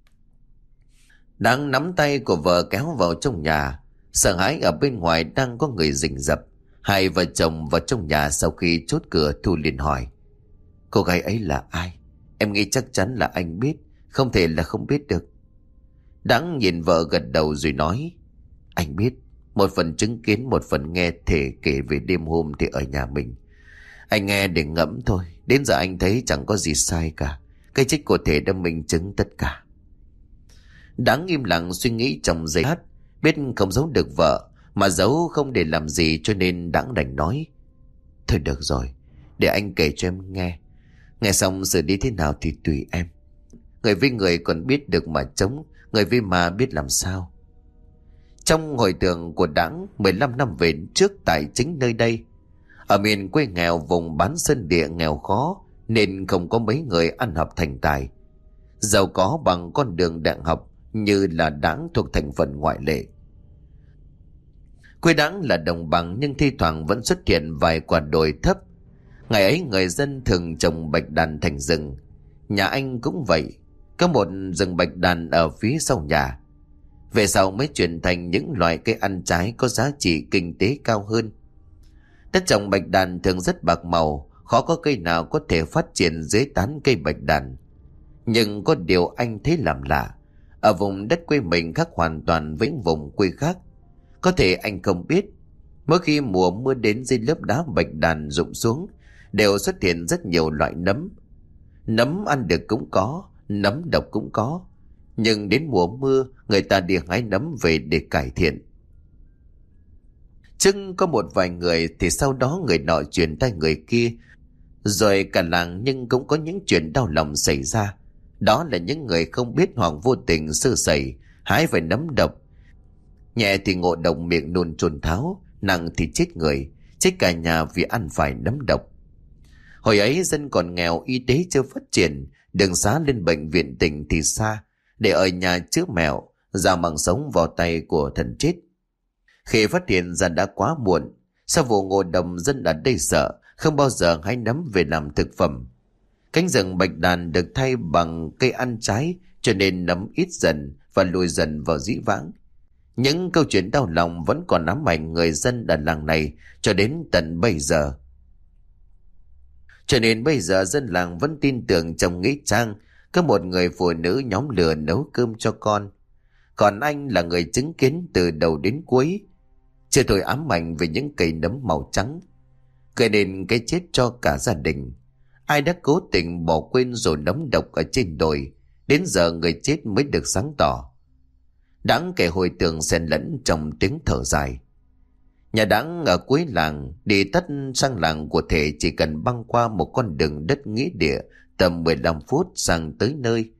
Đãng nắm tay của vợ kéo vào trong nhà. Sợ hãi ở bên ngoài đang có người rình rập. Hai vợ chồng vào trong nhà sau khi chốt cửa. Thu liền hỏi. Cô gái ấy là ai? Em nghĩ chắc chắn là anh biết, không thể là không biết được. Đãng nhìn vợ gật đầu rồi nói. Anh biết, một phần chứng kiến, một phần nghe thể kể về đêm hôm thì ở nhà mình. Anh nghe để ngẫm thôi. Đến giờ anh thấy chẳng có gì sai cả. Cái chết của Thể đã minh chứng tất cả. Đáng im lặng suy nghĩ trong giây lát. Biết không giấu được vợ, mà giấu không để làm gì, cho nên Đáng đành nói: Thôi được rồi, để anh kể cho em nghe. Nghe xong xử lý thế nào thì tùy em. Người với người còn biết được mà chống, người với ma biết làm sao. Trong hồi tưởng của Đáng mười lăm năm về trước tại chính nơi đây, ở miền quê nghèo vùng bán sơn địa nghèo khó, nên không có mấy người ăn học thành tài. Giàu có bằng con đường đại học như là Đáng thuộc thành phần ngoại lệ. Quê Đáng là đồng bằng, nhưng thi thoảng vẫn xuất hiện vài quả đồi thấp. Ngày ấy người dân thường trồng bạch đàn thành rừng. Nhà anh cũng vậy, có một rừng bạch đàn ở phía sau nhà. Về sau mới chuyển thành những loại cây ăn trái có giá trị kinh tế cao hơn. Đất trồng bạch đàn thường rất bạc màu, khó có cây nào có thể phát triển dưới tán cây bạch đàn. Nhưng có điều anh thấy làm lạ, ở vùng đất quê mình khác hoàn toàn với vùng quê khác. Có thể anh không biết, mỗi khi mùa mưa đến, dưới lớp đá bạch đàn rụng xuống đều xuất hiện rất nhiều loại nấm. Nấm ăn được cũng có, nấm độc cũng có. Nhưng đến mùa mưa, người ta đi hái nấm về để cải thiện. Chừng có một vài người thì sau đó người nọ truyền tay người kia, rồi cả làng. Nhưng cũng có những chuyện đau lòng xảy ra. Đó là những người không biết hoặc vô tình sơ sẩy hái phải nấm độc. Nhẹ thì ngộ độc miệng nôn trồn tháo, nặng thì chết người, chết cả nhà vì ăn phải nấm độc. Hồi ấy dân còn nghèo, y tế chưa phát triển, đường xá lên bệnh viện tỉnh thì xa, để ở nhà chữa mẹo, giao mạng sống vào tay của thần chết. Khi phát hiện ra đã quá muộn. Sau vụ ngộ độc, dân ở đây sợ, không bao giờ hái nấm về làm thực phẩm. Cánh rừng bạch đàn được thay bằng cây ăn trái, cho nên nấm ít dần và lùi dần vào dĩ vãng. Những câu chuyện đau lòng vẫn còn ám ảnh người dân ở làng này cho đến tận bây giờ. Cho nên bây giờ dân làng vẫn tin tưởng trong nghĩa trang có một người phụ nữ nhóm lửa nấu cơm cho con. Còn anh là người chứng kiến từ đầu đến cuối. Chưa thôi ám ảnh về những cây nấm màu trắng, gây nên cái chết cho cả gia đình. Ai đã cố tình bỏ quên rồi nấm độc ở trên đồi, đến giờ người chết mới được sáng tỏ. Đáng kể hồi tưởng xen lẫn trong tiếng thở dài. Nhà Đáng ở cuối làng, đi tắt sang làng của Thể chỉ cần băng qua một con đường đất nghĩa địa tầm mười lăm phút sang tới nơi.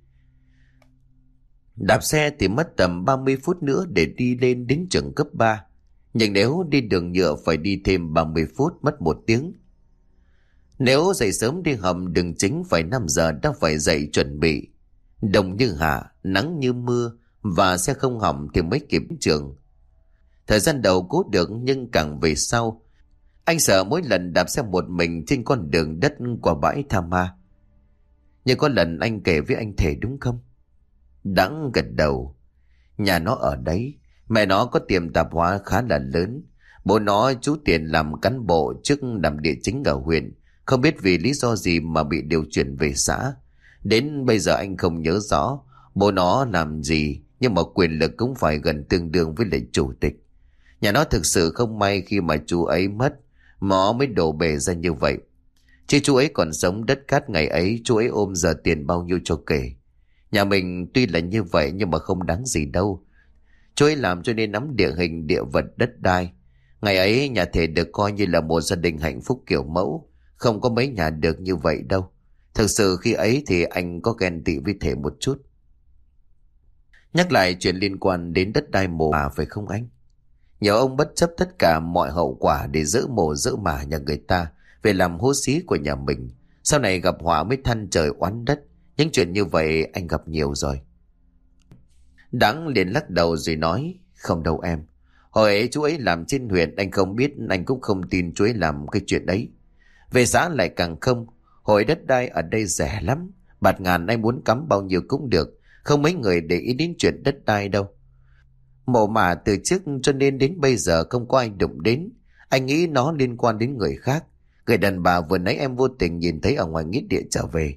Đạp xe thì mất tầm ba mươi phút nữa để đi lên đến trường cấp ba. Nhưng nếu đi đường nhựa phải đi thêm ba mươi phút, mất một tiếng. Nếu dậy sớm đi hầm đường chính phải năm giờ đã phải dậy chuẩn bị. Đông như hạ, nắng như mưa, và xe không hỏng thì mới kịp trường. Thời gian đầu cố được, nhưng càng về sau, anh sợ mỗi lần đạp xe một mình trên con đường đất qua bãi tha ma. Nhưng có lần anh kể với anh Thể đúng không? Đáng gật đầu. Nhà nó ở đấy, mẹ nó có tiệm tạp hóa khá là lớn. Bố nó chú Tiền làm cán bộ trước làm địa chính ở huyện, không biết vì lý do gì mà bị điều chuyển về xã. Đến bây giờ anh không nhớ rõ bố nó làm gì, nhưng mà quyền lực cũng phải gần tương đương với lại chủ tịch. Nhà nó thực sự không may khi mà chú ấy mất, nó mới đổ bể ra như vậy. Chứ chú ấy còn sống, đất cát ngày ấy chú ấy ôm giờ tiền bao nhiêu cho kể. Nhà mình tuy là như vậy nhưng mà không đáng gì đâu. Chú ấy làm cho nên nắm địa hình địa vật đất đai. Ngày ấy nhà Thể được coi như là một gia đình hạnh phúc kiểu mẫu, không có mấy nhà được như vậy đâu. Thực sự khi ấy thì anh có ghen tị với Thể một chút. Nhắc lại chuyện liên quan đến đất đai mồ mả phải không anh? Nhiều ông bất chấp tất cả mọi hậu quả để dỡ mồ dỡ mả nhà người ta về làm hố xí của nhà mình. Sau này gặp họa mới than trời oán đất. Những chuyện như vậy anh gặp nhiều rồi. Đáng liền lắc đầu rồi nói: Không đâu em. Hồi ấy chú ấy làm trên huyện, anh không biết, anh cũng không tin chú ấy làm cái chuyện đấy. Về xã lại càng không. Hồi đất đai ở đây rẻ lắm, bạt ngàn anh muốn cắm bao nhiêu cũng được. Không mấy người để ý đến chuyện đất đai đâu. Mộ mả từ trước cho nên đến bây giờ không có ai đụng đến. Anh nghĩ nó liên quan đến người khác. Người đàn bà vừa nãy em vô tình nhìn thấy ở ngoài nghĩa địa trở về.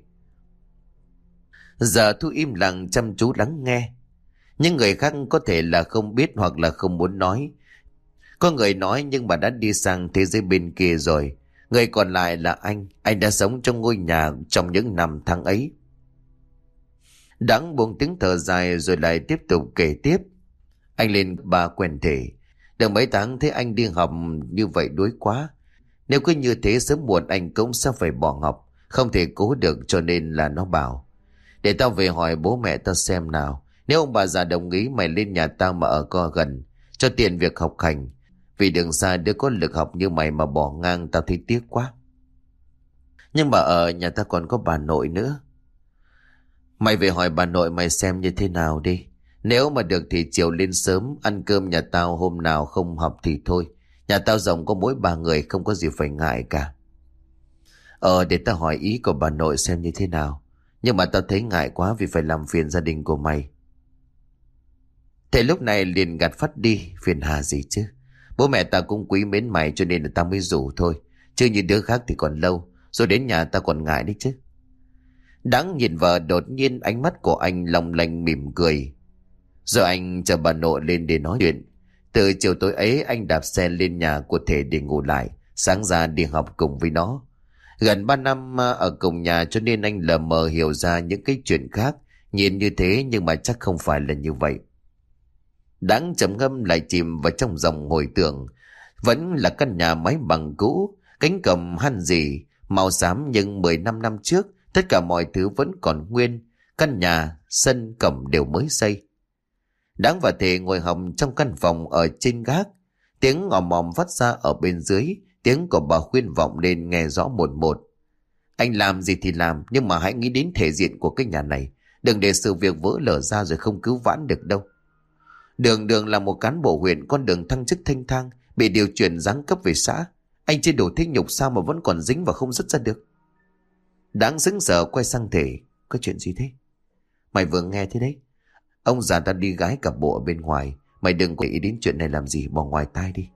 Giờ Thu im lặng chăm chú lắng nghe. Nhưng người khác có thể là không biết hoặc là không muốn nói. Có người nói nhưng mà đã đi sang thế giới bên kia rồi. Người Người còn lại là anh. Anh đã sống trong ngôi nhà trong những năm tháng ấy. Đãng buông tiếng thở dài rồi lại tiếp tục kể tiếp. Anh lên ba quen thể. Được mấy tháng thấy anh đi học như vậy đuối quá. Nếu cứ như thế sớm muộn anh cũng sẽ phải bỏ học. Không thể cố được, cho nên là nó bảo: để tao về hỏi bố mẹ tao xem nào. Nếu ông bà già đồng ý mày lên nhà tao mà ở co gần, cho tiền việc học hành. Vì đường xa đứa có lực học như mày mà bỏ ngang tao thấy tiếc quá. Nhưng mà ở nhà tao còn có bà nội nữa. Mày về hỏi bà nội mày xem như thế nào đi. Nếu mà được thì chiều lên sớm ăn cơm nhà tao, hôm nào không học thì thôi. Nhà tao rộng có mỗi ba người, không có gì phải ngại cả. Ờ để tao hỏi ý của bà nội xem như thế nào. Nhưng mà tao thấy ngại quá vì phải làm phiền gia đình của mày. Thế lúc này liền gạt phắt đi. Phiền hà gì chứ. Bố mẹ tao cũng quý mến mày cho nên là tao mới rủ thôi. Chứ như đứa khác thì còn lâu. Rồi đến nhà tao còn ngại đấy chứ. Đáng nhìn vợ, đột nhiên ánh mắt của anh long lanh mỉm cười. Rồi anh chờ bà nội lên để nói chuyện. Từ chiều tối ấy anh đạp xe lên nhà của Thể để ngủ lại. Sáng ra đi học cùng với nó. Gần ba năm ở cùng nhà cho nên anh lờ mờ hiểu ra những cái chuyện khác. Nhìn như thế nhưng mà chắc không phải là như vậy. Đáng trầm ngâm lại chìm vào trong dòng hồi tưởng. Vẫn là căn nhà mái bằng cũ, cánh cổng han rỉ, màu xám, nhưng mười lăm năm trước tất cả mọi thứ vẫn còn nguyên. Căn nhà, sân, cổng đều mới xây. Đáng và Thể ngồi học trong căn phòng ở trên gác. Tiếng ngò mòm phát ra ở bên dưới. Tiếng của bà Khuyên vọng lên nghe rõ một một. Anh làm gì thì làm, nhưng mà hãy nghĩ đến thể diện của cái nhà này. Đừng để sự việc vỡ lở ra rồi không cứu vãn được đâu. Đường Đường là một cán bộ huyện, con đường thăng chức thanh thang, bị điều chuyển giáng cấp về xã. Anh chưa đủ thích nhục sao mà vẫn còn dính và không dứt ra được. Đáng sững sờ quay sang Thể. Có chuyện gì thế? Mày vừa nghe thế đấy. Ông già ta đi gái cặp bộ ở bên ngoài. Mày đừng có ý đến chuyện này làm gì, bỏ ngoài tai đi.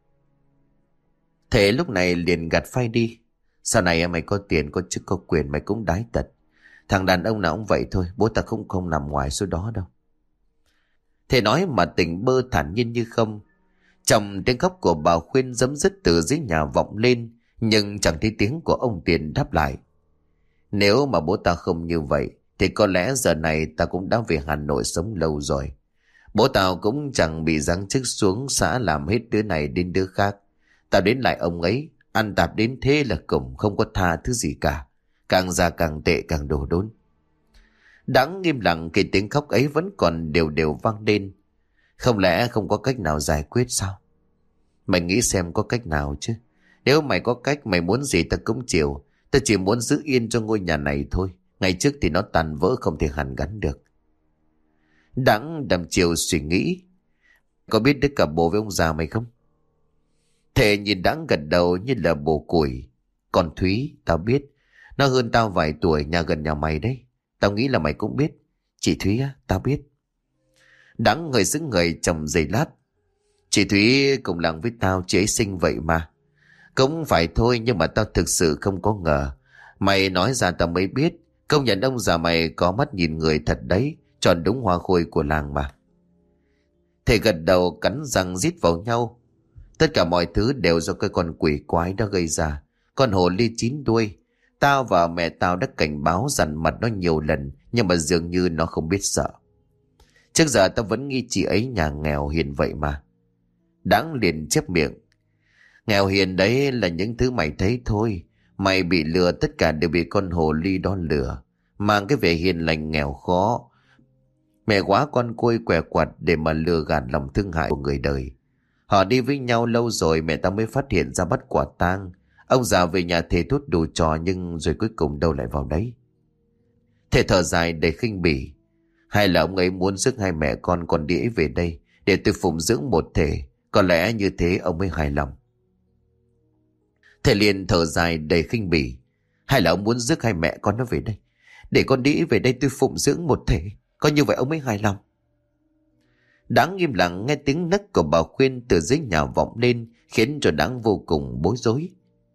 Thể lúc này liền gạt phai đi. Sau này mày có tiền, có chức, có quyền, mày cũng đái tật. Thằng đàn ông nào cũng vậy thôi. Bố ta không không nằm ngoài số đó đâu. Thể nói mà tỉnh bơ thản nhiên như không. Trong tiếng khóc của bà Khuyên giấm dứt từ dưới nhà vọng lên, nhưng chẳng thấy tiếng của ông Tiền đáp lại. Nếu mà bố ta không như vậy thì có lẽ giờ này ta cũng đã về Hà Nội sống lâu rồi. Bố tao cũng chẳng bị giáng chức xuống xã làm hết đứa này đến đứa khác. Tao đến lại ông ấy, ăn tạp đến thế là cùng, không có tha thứ gì cả. Càng già càng tệ, càng đổ đốn. Đáng nghiêm lặng khi tiếng khóc ấy vẫn còn đều đều vang lên. Không lẽ không có cách nào giải quyết sao? Mày nghĩ xem có cách nào chứ. Nếu mày có cách, mày muốn gì ta cũng chịu. Ta chỉ muốn giữ yên cho ngôi nhà này thôi. Ngày trước thì nó tàn vỡ không thể hàn gắn được. Đáng đăm chiều suy nghĩ. Có biết đứa cả bố với ông già mày không? Thể nhìn Đáng gật đầu như là bồ củi. Còn Thúy, tao biết. Nó hơn tao vài tuổi, nhà gần nhà mày đấy. Tao nghĩ là mày cũng biết. Chị Thúy á, tao biết. Đáng người xứng người trong giây lát. Chị Thúy cùng làng với tao, chị ấy xinh vậy mà. Cũng phải thôi, nhưng mà tao thực sự không có ngờ. Mày nói ra tao mới biết. Công nhận ông già mày có mắt nhìn người thật đấy. Tròn đúng hoa khôi của làng mà. Thầy gật đầu cắn răng rít vào nhau. Tất cả mọi thứ đều do cái con quỷ quái đó gây ra. Con hồ ly chín đuôi. Tao và mẹ tao đã cảnh báo dằn mặt nó nhiều lần, nhưng mà dường như nó không biết sợ. Trước giờ tao vẫn nghi chị ấy nhà nghèo hiền vậy mà. Đáng liền chép miệng. Nghèo hiền đấy là những thứ mày thấy thôi. Mày bị lừa, tất cả đều bị con hồ ly đó lừa. Mang cái vẻ hiền lành nghèo khó. Mẹ quá con côi què quặt để mà lừa gạt lòng thương hại của người đời. Họ đi với nhau lâu rồi mẹ tao mới phát hiện ra bắt quả tang. Ông già về nhà thề thốt đủ trò, nhưng rồi cuối cùng đâu lại vào đấy. Thề thở dài đầy khinh bỉ. Hay là ông ấy muốn rước hai mẹ con còn đĩ về đây để tôi phụng dưỡng một thể. Có lẽ như thế ông mới hài lòng. Thầy liền thở dài đầy khinh bỉ. Hay là ông muốn rước hai mẹ con nó về đây để con đĩ về đây tôi phụng dưỡng một thể. Có như vậy ông mới hài lòng. Đáng im lặng nghe tiếng nấc của bà Khuyên từ dưới nhà vọng lên, khiến cho Đáng vô cùng bối rối.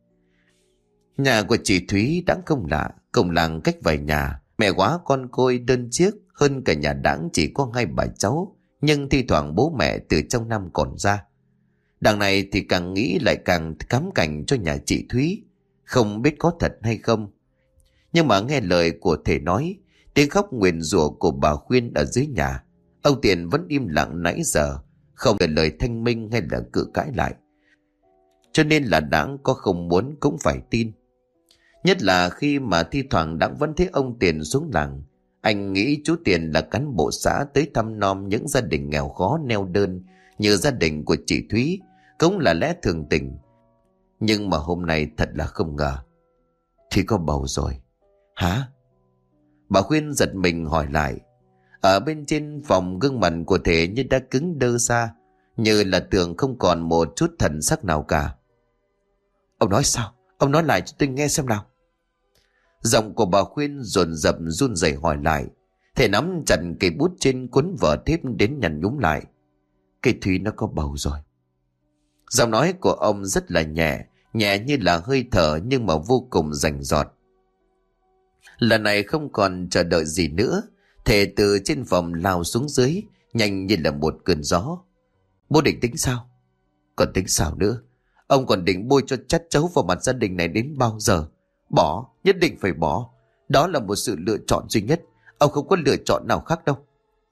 Nhà của chị Thúy Đáng không lạ, cùng làng cách vài nhà. Mẹ quá con côi đơn chiếc, hơn cả nhà Đáng chỉ có hai bà cháu, nhưng thi thoảng bố mẹ từ trong năm còn ra. Đằng này thì càng nghĩ lại càng cám cảnh cho nhà chị Thúy. không biết có thật hay không. Nhưng mà nghe lời của thể nói, tiếng khóc nguyền rủa của bà Khuyên ở dưới nhà, ông Tiền vẫn im lặng nãy giờ, không để lời thanh minh hay là cự cãi lại. Cho nên là Đãng có không muốn cũng phải tin. Nhất là khi mà thi thoảng Đãng vẫn thấy ông Tiền xuống làng. Anh nghĩ chú Tiền là cán bộ xã tới thăm nom những gia đình nghèo khó neo đơn như gia đình của chị Thúy, cũng là lẽ thường tình. Nhưng mà hôm nay thật là không ngờ. Thì có bầu rồi. Hả? Bà Khuyên giật mình hỏi lại. Ở bên trên phòng gương mặt của thể như đã cứng đơ ra, như là tường không còn một chút thần sắc nào cả. Ông nói sao? Ông nói lại cho tôi nghe xem nào. Giọng của bà Khuyên dồn dập run rẩy hỏi lại. Thể nắm chặt cây bút trên cuốn vở thép đến nhăn nhúm lại. Cây Thúy nó có bầu rồi. Giọng nói của ông rất là nhẹ, nhẹ như là hơi thở nhưng mà vô cùng rành rọt. Lần này không còn chờ đợi gì nữa, Thể từ trên phòng lao xuống dưới, nhanh như là một cơn gió. Bố định tính sao? Còn tính sao nữa? Ông còn định bôi cho chát chấu vào mặt gia đình này đến bao giờ? Bỏ, nhất định phải bỏ. Đó là một sự lựa chọn duy nhất. Ông không có lựa chọn nào khác đâu.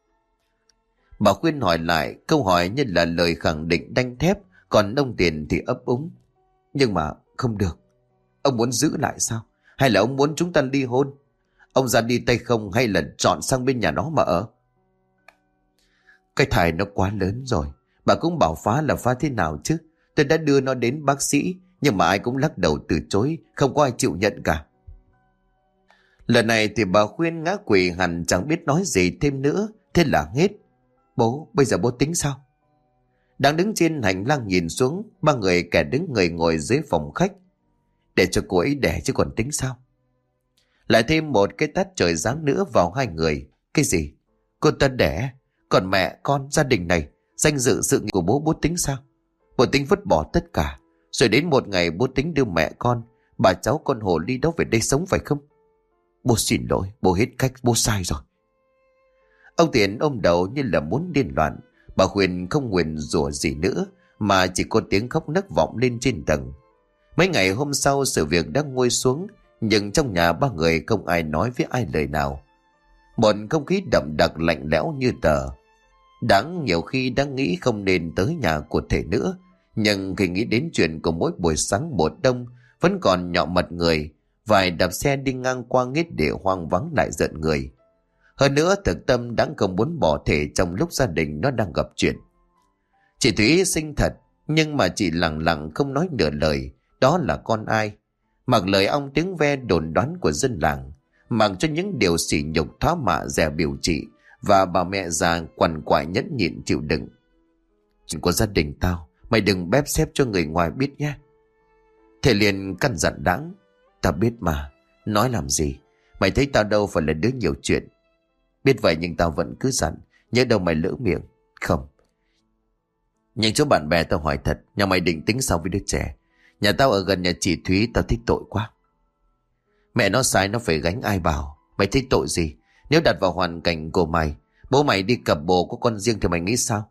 Bà Khuyên hỏi lại, câu hỏi như là lời khẳng định đanh thép, còn ông Tiền thì ấp úng. Nhưng mà không được. Ông muốn giữ lại sao? Hay là ông muốn chúng ta ly hôn? Ông ra đi tay không hay là chọn sang bên nhà nó mà ở? Cái thai nó quá lớn rồi. Bà cũng bảo phá là phá thế nào chứ? Tôi đã đưa nó đến bác sĩ, nhưng mà ai cũng lắc đầu từ chối, không có ai chịu nhận cả. Lần này thì bà Khuyên ngã quỵ hẳn chẳng biết nói gì thêm nữa. Thế là hết. Bố, bây giờ bố tính sao? Đang đứng trên hành lang nhìn xuống, ba người kẻ đứng người ngồi dưới phòng khách. Để cho cô ấy đẻ chứ còn tính sao? Lại thêm một cái tát trời giáng nữa vào hai người. Cái gì? Cô ta đẻ? Còn mẹ, con, gia đình này, danh dự sự nghiệp của bố, bố tính sao? Bố tính vứt bỏ tất cả, rồi đến một ngày bố tính đưa mẹ con, bà cháu con hồ ly đó về đây sống phải không? Bố xin lỗi, bố hết cách, bố sai rồi. Ông Tiền ôm đầu như là muốn điên loạn. Bà Khuyên không nguyền rủa gì nữa, mà chỉ có tiếng khóc nấc vọng lên trên tầng. Mấy ngày hôm sau sự việc đã nguôi xuống, nhưng trong nhà ba người không ai nói với ai lời nào. Một không khí đậm đặc lạnh lẽo như tờ. Đáng nhiều khi đã nghĩ không nên tới nhà của Thể nữa, nhưng khi nghĩ đến chuyện của mỗi buổi sáng một đông vẫn còn nhọ mặt người, vài đạp xe đi ngang qua nghít địa hoang vắng lại giận người. Hơn nữa thực tâm đáng không muốn bỏ Thể trong lúc gia đình nó đang gặp chuyện. Chị Thúy xinh thật, nhưng mà chị lặng lặng không nói nửa lời. Đó là con ai? Mặc lời ong tiếng ve đồn đoán của dân làng, mặc cho những điều sỉ nhục thóa mạ dè biểu chị và bà mẹ già quằn quại nhẫn nhịn chịu đựng. Chuyện của gia đình tao, mày đừng bép xếp cho người ngoài biết nhé. Thể liền căn dặn Đãng. Tao biết mà, nói làm gì? Mày thấy tao đâu phải là đứa nhiều chuyện. Biết vậy nhưng tao vẫn cứ dặn, nhớ đâu mày lỡ miệng. Không. Nhưng chỗ bạn bè tao hỏi thật, nhà mày định tính sao với đứa trẻ? Nhà tao ở gần nhà chị Thúy, tao thích tội quá. Mẹ nó sai nó phải gánh, ai bảo. Mày thích tội gì? Nếu đặt vào hoàn cảnh của mày, bố mày đi cặp bồ có con riêng thì mày nghĩ sao?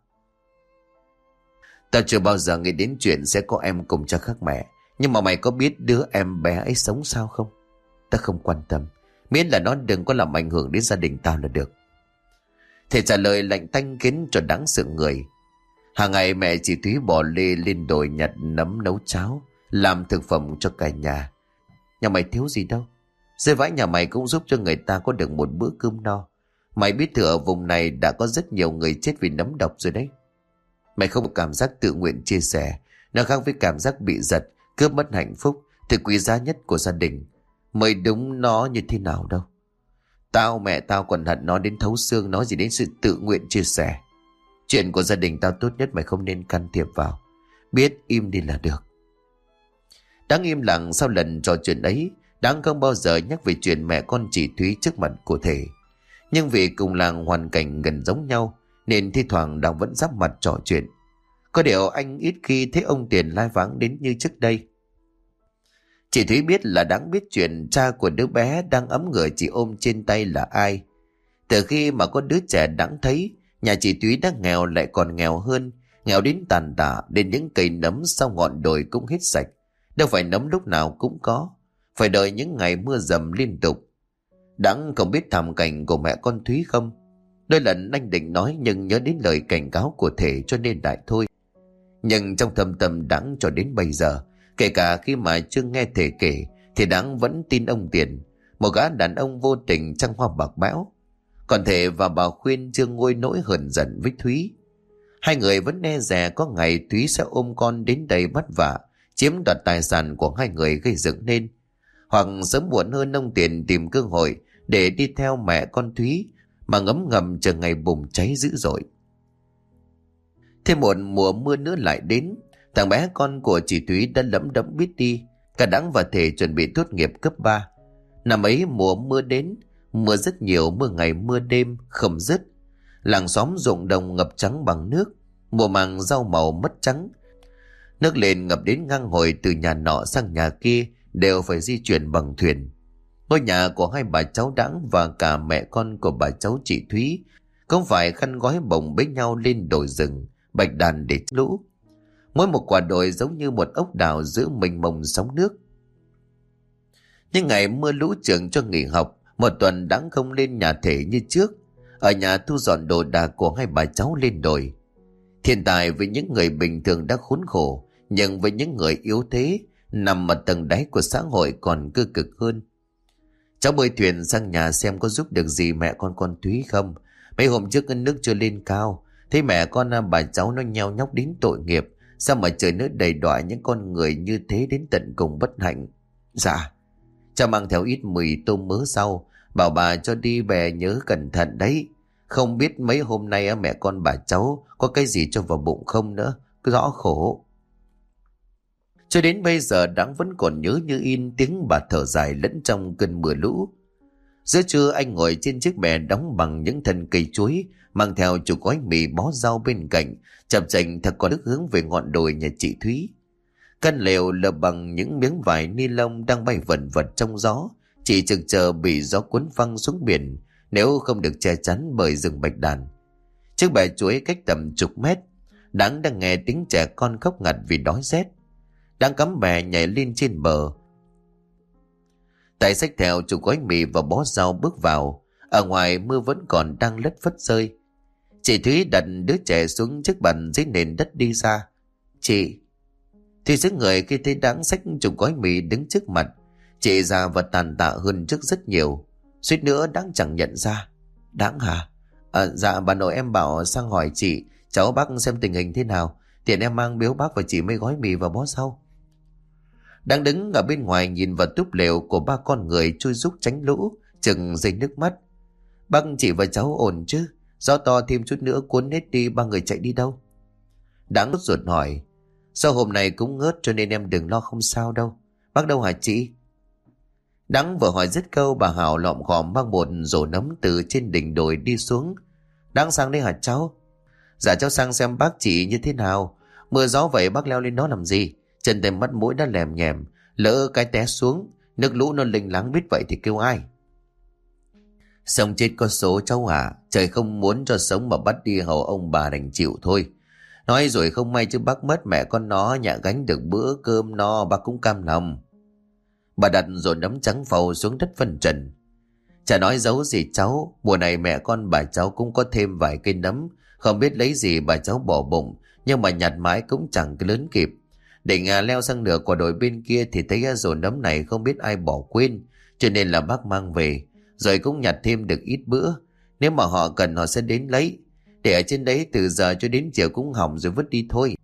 Tao chưa bao giờ nghĩ đến chuyện sẽ có em cùng cha khác mẹ. Nhưng mà mày có biết đứa em bé ấy sống sao không? Tao không quan tâm, miễn là nó đừng có làm ảnh hưởng đến gia đình tao là được. Thể trả lời lạnh tanh khiến cho Đáng sợ người. Hàng ngày mẹ chị Thúy bỏ lê lên đồi nhặt nấm nấu cháo, làm thực phẩm cho cả nhà. Nhà mày thiếu gì đâu. Rơi vãi nhà mày cũng giúp cho người ta có được một bữa cơm no. Mày biết thừa ở vùng này đã có rất nhiều người chết vì nấm độc rồi đấy. Mày không có cảm giác tự nguyện chia sẻ. Nó khác với cảm giác bị giật, cướp mất hạnh phúc, thứ quý giá nhất của gia đình. Mới đúng nó như thế nào đâu. Tao mẹ tao còn hận nó đến thấu xương, nói gì đến sự tự nguyện chia sẻ. Chuyện của gia đình tao tốt nhất mày không nên can thiệp vào. Biết im đi là được. Đáng im lặng sau lần trò chuyện ấy. Đáng không bao giờ nhắc về chuyện mẹ con chị Thúy trước mặt của Thể. Nhưng vì cùng làng hoàn cảnh gần giống nhau, nên thi thoảng Đáng vẫn giáp mặt trò chuyện. Có điều anh ít khi thấy ông Tiền lai vãng đến như trước đây. Chị Thúy biết là Đáng biết chuyện cha của đứa bé đang ấm người chị ôm trên tay là ai. Từ khi mà có đứa trẻ Đáng thấy, nhà chị Thúy đã nghèo lại còn nghèo hơn, nghèo đến tàn tả, đến những cây nấm sau ngọn đồi cũng hết sạch. đâu phải nấm lúc nào cũng có, phải đợi những ngày mưa dầm liên tục. Đãng không biết thảm cảnh của mẹ con Thúy không? Đôi lần anh định nói nhưng nhớ đến lời cảnh cáo của Thể cho nên đại thôi. Nhưng trong thâm tâm Đãng cho đến bây giờ, kể cả khi mà chưa nghe Thể kể, thì Đãng vẫn tin ông Tiền, một gã đàn ông vô tình trăng hoa bạc bẽo. Còn Thể và bà Khuyên chưa nguôi nỗi hờn giận với Thúy. Hai người vẫn e dè có ngày Thúy sẽ ôm con đến đây vất vả, chiếm đoạt tài sản của hai người gây dựng nên. Hoặc sớm muộn hơn ông Tiền tìm cơ hội để đi theo mẹ con Thúy mà ngấm ngầm chờ ngày bùng cháy dữ dội. Thêm một mùa mưa nữa lại đến, thằng bé con của chị Thúy đã lấm đẫm biết đi. Cả Đãng và Thể chuẩn bị tốt nghiệp cấp ba. Năm ấy mùa mưa đến, mưa rất nhiều, mưa ngày mưa đêm không dứt. Làng xóm ruộng đồng ngập trắng bằng nước, mùa màng rau màu mất trắng. Nước lên ngập đến ngang hồi, từ nhà nọ sang nhà kia đều phải di chuyển bằng thuyền. Ngôi nhà của hai bà cháu Đãng và cả mẹ con của bà cháu chị Thúy không phải khăn gói bồng bế nhau lên đồi rừng bạch đàn để lũ. Mỗi một quả đồi giống như một ốc đảo giữa mênh mông sóng nước. Nhưng ngày mưa lũ trường cho nghỉ học, một tuần Đãng không lên nhà Thể như trước. Ở nhà thu dọn đồ đạc của hai bà cháu lên đồi. Thiên tài với những người bình thường đã khốn khổ, nhưng với những người yếu thế nằm ở tầng đáy của xã hội còn cơ cực hơn. Cháu bơi thuyền sang nhà xem có giúp được gì mẹ con con Thúy không. Mấy hôm trước nước chưa lên cao, thấy mẹ con bà cháu nó nheo nhóc đến tội nghiệp. Sao mà trời nước đầy đọa những con người như thế đến tận cùng bất hạnh. Dạ, cha mang theo ít mì tôm mớ rau, bảo bà cho đi về nhớ cẩn thận đấy. Không biết mấy hôm nay mẹ con bà cháu có cái gì cho vào bụng không nữa, cứ rõ khổ. Cho đến bây giờ Đãng vẫn còn nhớ như in tiếng bà thở dài lẫn trong cơn mưa lũ. Giữa trưa anh ngồi trên chiếc bè đóng bằng những thân cây chuối, mang theo chục gói mì bó rau bên cạnh, chập chệnh thật có đức hướng về ngọn đồi nhà chị Thúy. Căn lều lợp bằng những miếng vải ni lông đang bay vẩn vẩn trong gió, chỉ trực chờ bị gió cuốn phăng xuống biển nếu không được che chắn bởi rừng bạch đàn. Chiếc bè chuối cách tầm chục mét. Đãng đang nghe tiếng trẻ con khóc ngặt vì đói rét. Đang cắm bè nhảy lên trên bờ, tay xách theo chục gói mì và bó rau bước vào. Ở ngoài mưa vẫn còn đang lất phất rơi. Chị Thúy đặt đứa trẻ xuống chiếc bàn dưới nền đất đi ra. Chị Thúy xứng người khi thấy Đãng xách chục gói mì đứng trước mặt. Chị già và tàn tạ hơn trước rất nhiều, suýt nữa Đãng chẳng nhận ra. Đãng hả? À, dạ bà nội em bảo sang hỏi chị, cháu bác xem tình hình thế nào, tiện em mang biếu bác và chị mấy gói mì và bó rau. Đang đứng ở bên ngoài nhìn vào túp lều của ba con người chui rúc tránh lũ, chừng rơi nước mắt. Bác, chị và cháu ổn chứ? Gió to thêm chút nữa cuốn hết đi, ba người chạy đi đâu? Đãng ruột hỏi. Sao hôm nay cũng ngớt cho nên em đừng lo, không sao đâu. Bác đâu hả chị? Đãng vừa hỏi dứt câu, bà Hảo lọm khòm mang một rổ nấm từ trên đỉnh đồi đi xuống. Đãng sang đây hả cháu? Dạ cháu sang xem bác chị như thế nào. Mưa gió vậy bác leo lên đó làm gì? Chân tay mắt mũi đã lèm nhèm, lỡ cái té xuống, nước lũ nó lênh láng biết vậy thì kêu ai? Sống chết có số cháu à, trời không muốn cho sống mà bắt đi hầu ông bà đành chịu thôi. Nói rồi không may chứ bác mất mẹ con nó, nhạ gánh được bữa cơm no bác cũng cam lòng. Bà đặt rồi nấm trắng phầu xuống đất phân trần. Chả nói giấu gì cháu, mùa này mẹ con bà cháu cũng có thêm vài cây nấm, không biết lấy gì bà cháu bỏ bụng, nhưng mà nhặt mãi cũng chẳng cái lớn kịp. Định à, leo sang nửa quả đồi bên kia thì thấy rổ nấm này không biết ai bỏ quên, cho nên là bác mang về, rồi cũng nhặt thêm được ít bữa. Nếu mà họ cần họ sẽ đến lấy, để ở trên đấy từ giờ cho đến chiều cũng hỏng rồi vứt đi thôi.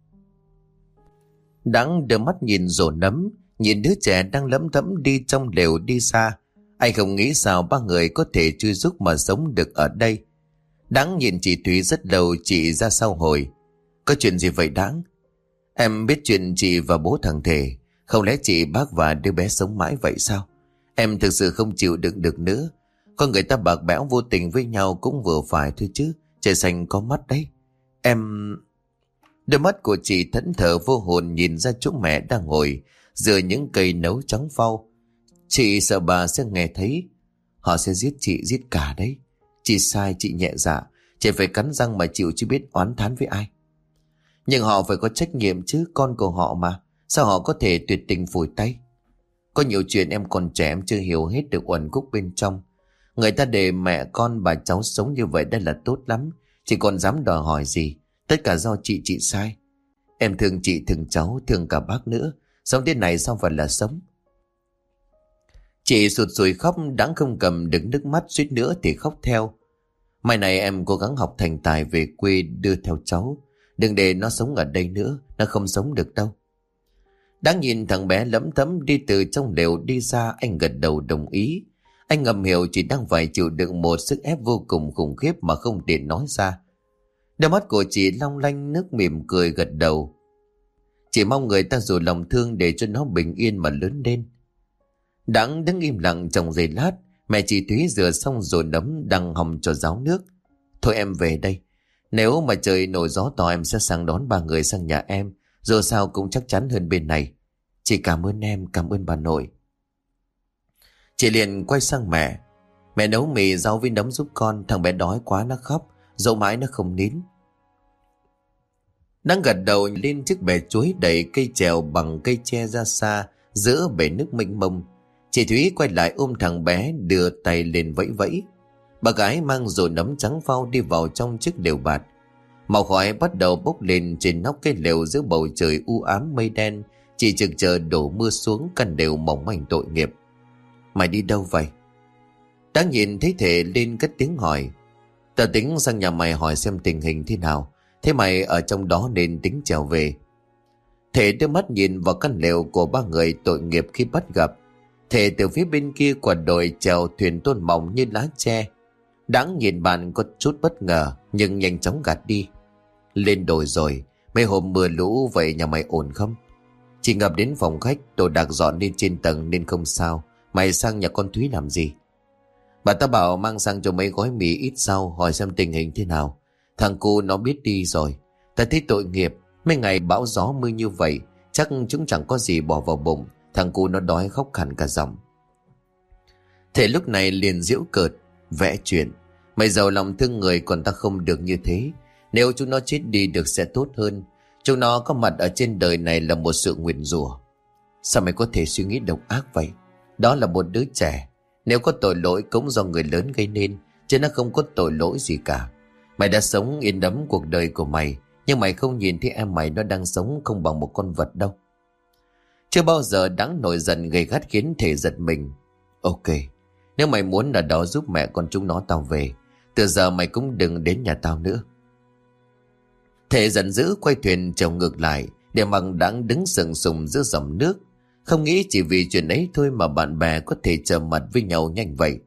Đãng đưa mắt nhìn rổ nấm, nhìn đứa trẻ đang lấm thẫm đi trong lều đi xa. Anh không nghĩ sao ba người có thể chui rúc mà sống được ở đây. Đãng nhìn chị Thúy rất lâu, chị ra sau hồi. Có chuyện gì vậy Đãng? Em biết chuyện chị và bố thằng Thể. Không lẽ chị, bác và đứa bé sống mãi vậy sao? Em thực sự không chịu đựng được nữa. Con người ta bạc bẽo vô tình với nhau cũng vừa phải thôi chứ. Trời xanh có mắt đấy. Em... Đôi mắt của chị thẫn thờ vô hồn nhìn ra chỗ mẹ đang ngồi giữa những cây nấu trắng phau. Chị sợ bà sẽ nghe thấy. Họ sẽ giết chị, giết cả đấy. Chị sai, chị nhẹ dạ. Chị phải cắn răng mà chịu chứ biết oán thán với ai. Nhưng họ phải có trách nhiệm chứ, con của họ mà. Sao họ có thể tuyệt tình phủi tay? Có nhiều chuyện em còn trẻ, em chưa hiểu hết được uẩn khúc bên trong. Người ta để mẹ con bà cháu sống như vậy đã là tốt lắm. Chị còn dám đòi hỏi gì? Tất cả do chị chị sai. Em thương chị, thương cháu, thương cả bác nữa. Sống thế này sao phải là sống? Chị sụt sùi khóc, đáng không cầm được nước mắt, suýt nữa thì khóc theo. Mai này em cố gắng học thành tài về quê đưa theo cháu. Đừng để nó sống ở đây nữa, nó không sống được đâu. Đáng nhìn thằng bé lấm tấm đi từ trong lều đi ra, anh gật đầu đồng ý. Anh ngầm hiểu chỉ đang phải chịu đựng một sức ép vô cùng khủng khiếp mà không tiện nói ra. Đôi mắt của chị long lanh, nước mỉm cười gật đầu. Chỉ mong người ta dù lòng thương để cho nó bình yên mà lớn lên. Đáng đứng im lặng trong giây lát, mẹ chị Thúy rửa xong rồi nấm đang hòng cho ráo nước. Thôi em về đây. Nếu mà trời nổi gió to em sẽ sang đón ba người sang nhà em. Dù sao cũng chắc chắn hơn bên này. Chị cảm ơn em, cảm ơn bà nội. Chị liền quay sang mẹ. Mẹ nấu mì rau với nấm giúp con. Thằng bé đói quá nó khóc, dẫu mãi nó không nín. Đang gật đầu lên chiếc bè chuối đẩy cây chèo bằng cây tre ra xa giữa bể nước mênh mông. Chị Thúy quay lại ôm thằng bé, đưa tay lên vẫy vẫy. Bà gái mang rổ nấm trắng phao đi vào trong chiếc lều bạt. Màu khói bắt đầu bốc lên trên nóc cái lều giữa bầu trời u ám mây đen, chỉ chực chờ đổ mưa xuống căn lều mỏng manh tội nghiệp. Mày đi đâu vậy? Đáng nhìn thấy Thể lên cất tiếng hỏi. Tao tính sang nhà mày hỏi xem tình hình thế nào. Thế mày ở trong đó nên tính trèo về. Thể đưa mắt nhìn vào căn lều của ba người tội nghiệp khi bắt gặp. Thể từ phía bên kia quả đồi chèo thuyền tôn mỏng như lá tre. Đáng nhìn bạn có chút bất ngờ nhưng nhanh chóng gạt đi. Lên đồi rồi, mấy hôm mưa lũ vậy nhà mày ổn không? Chỉ ngập đến phòng khách, đồ đạc dọn lên trên tầng nên không sao. Mày sang nhà con Thúy làm gì? Bà ta bảo mang sang cho mấy gói mì ít rau, hỏi xem tình hình thế nào. Thằng cu nó biết đi rồi. Ta thấy tội nghiệp, mấy ngày bão gió mưa như vậy, chắc chúng chẳng có gì bỏ vào bụng. Thằng cu nó đói khóc hẳn cả giọng. Thể lúc này liền giễu cợt, vẽ chuyện. Mày giàu lòng thương người còn ta không được như thế. Nếu chúng nó chết đi được sẽ tốt hơn. Chúng nó có mặt ở trên đời này là một sự nguyền rủa. Sao mày có thể suy nghĩ độc ác vậy? Đó là một đứa trẻ. Nếu có tội lỗi cũng do người lớn gây nên, chứ nó không có tội lỗi gì cả. Mày đã sống yên đắm cuộc đời của mày, nhưng mày không nhìn thấy em mày nó đang sống không bằng một con vật đâu. Chưa bao giờ Đáng nổi giận gay gắt khiến Thể giật mình. Ok, nếu mày muốn ở đó giúp mẹ con chúng nó tao về, từ giờ mày cũng đừng đến nhà tao nữa. Thể giận dữ quay thuyền trèo ngược lại, để mặc Đáng đứng sừng sùng giữa dòng nước. Không nghĩ chỉ vì chuyện ấy thôi mà bạn bè có thể trở mặt với nhau nhanh vậy.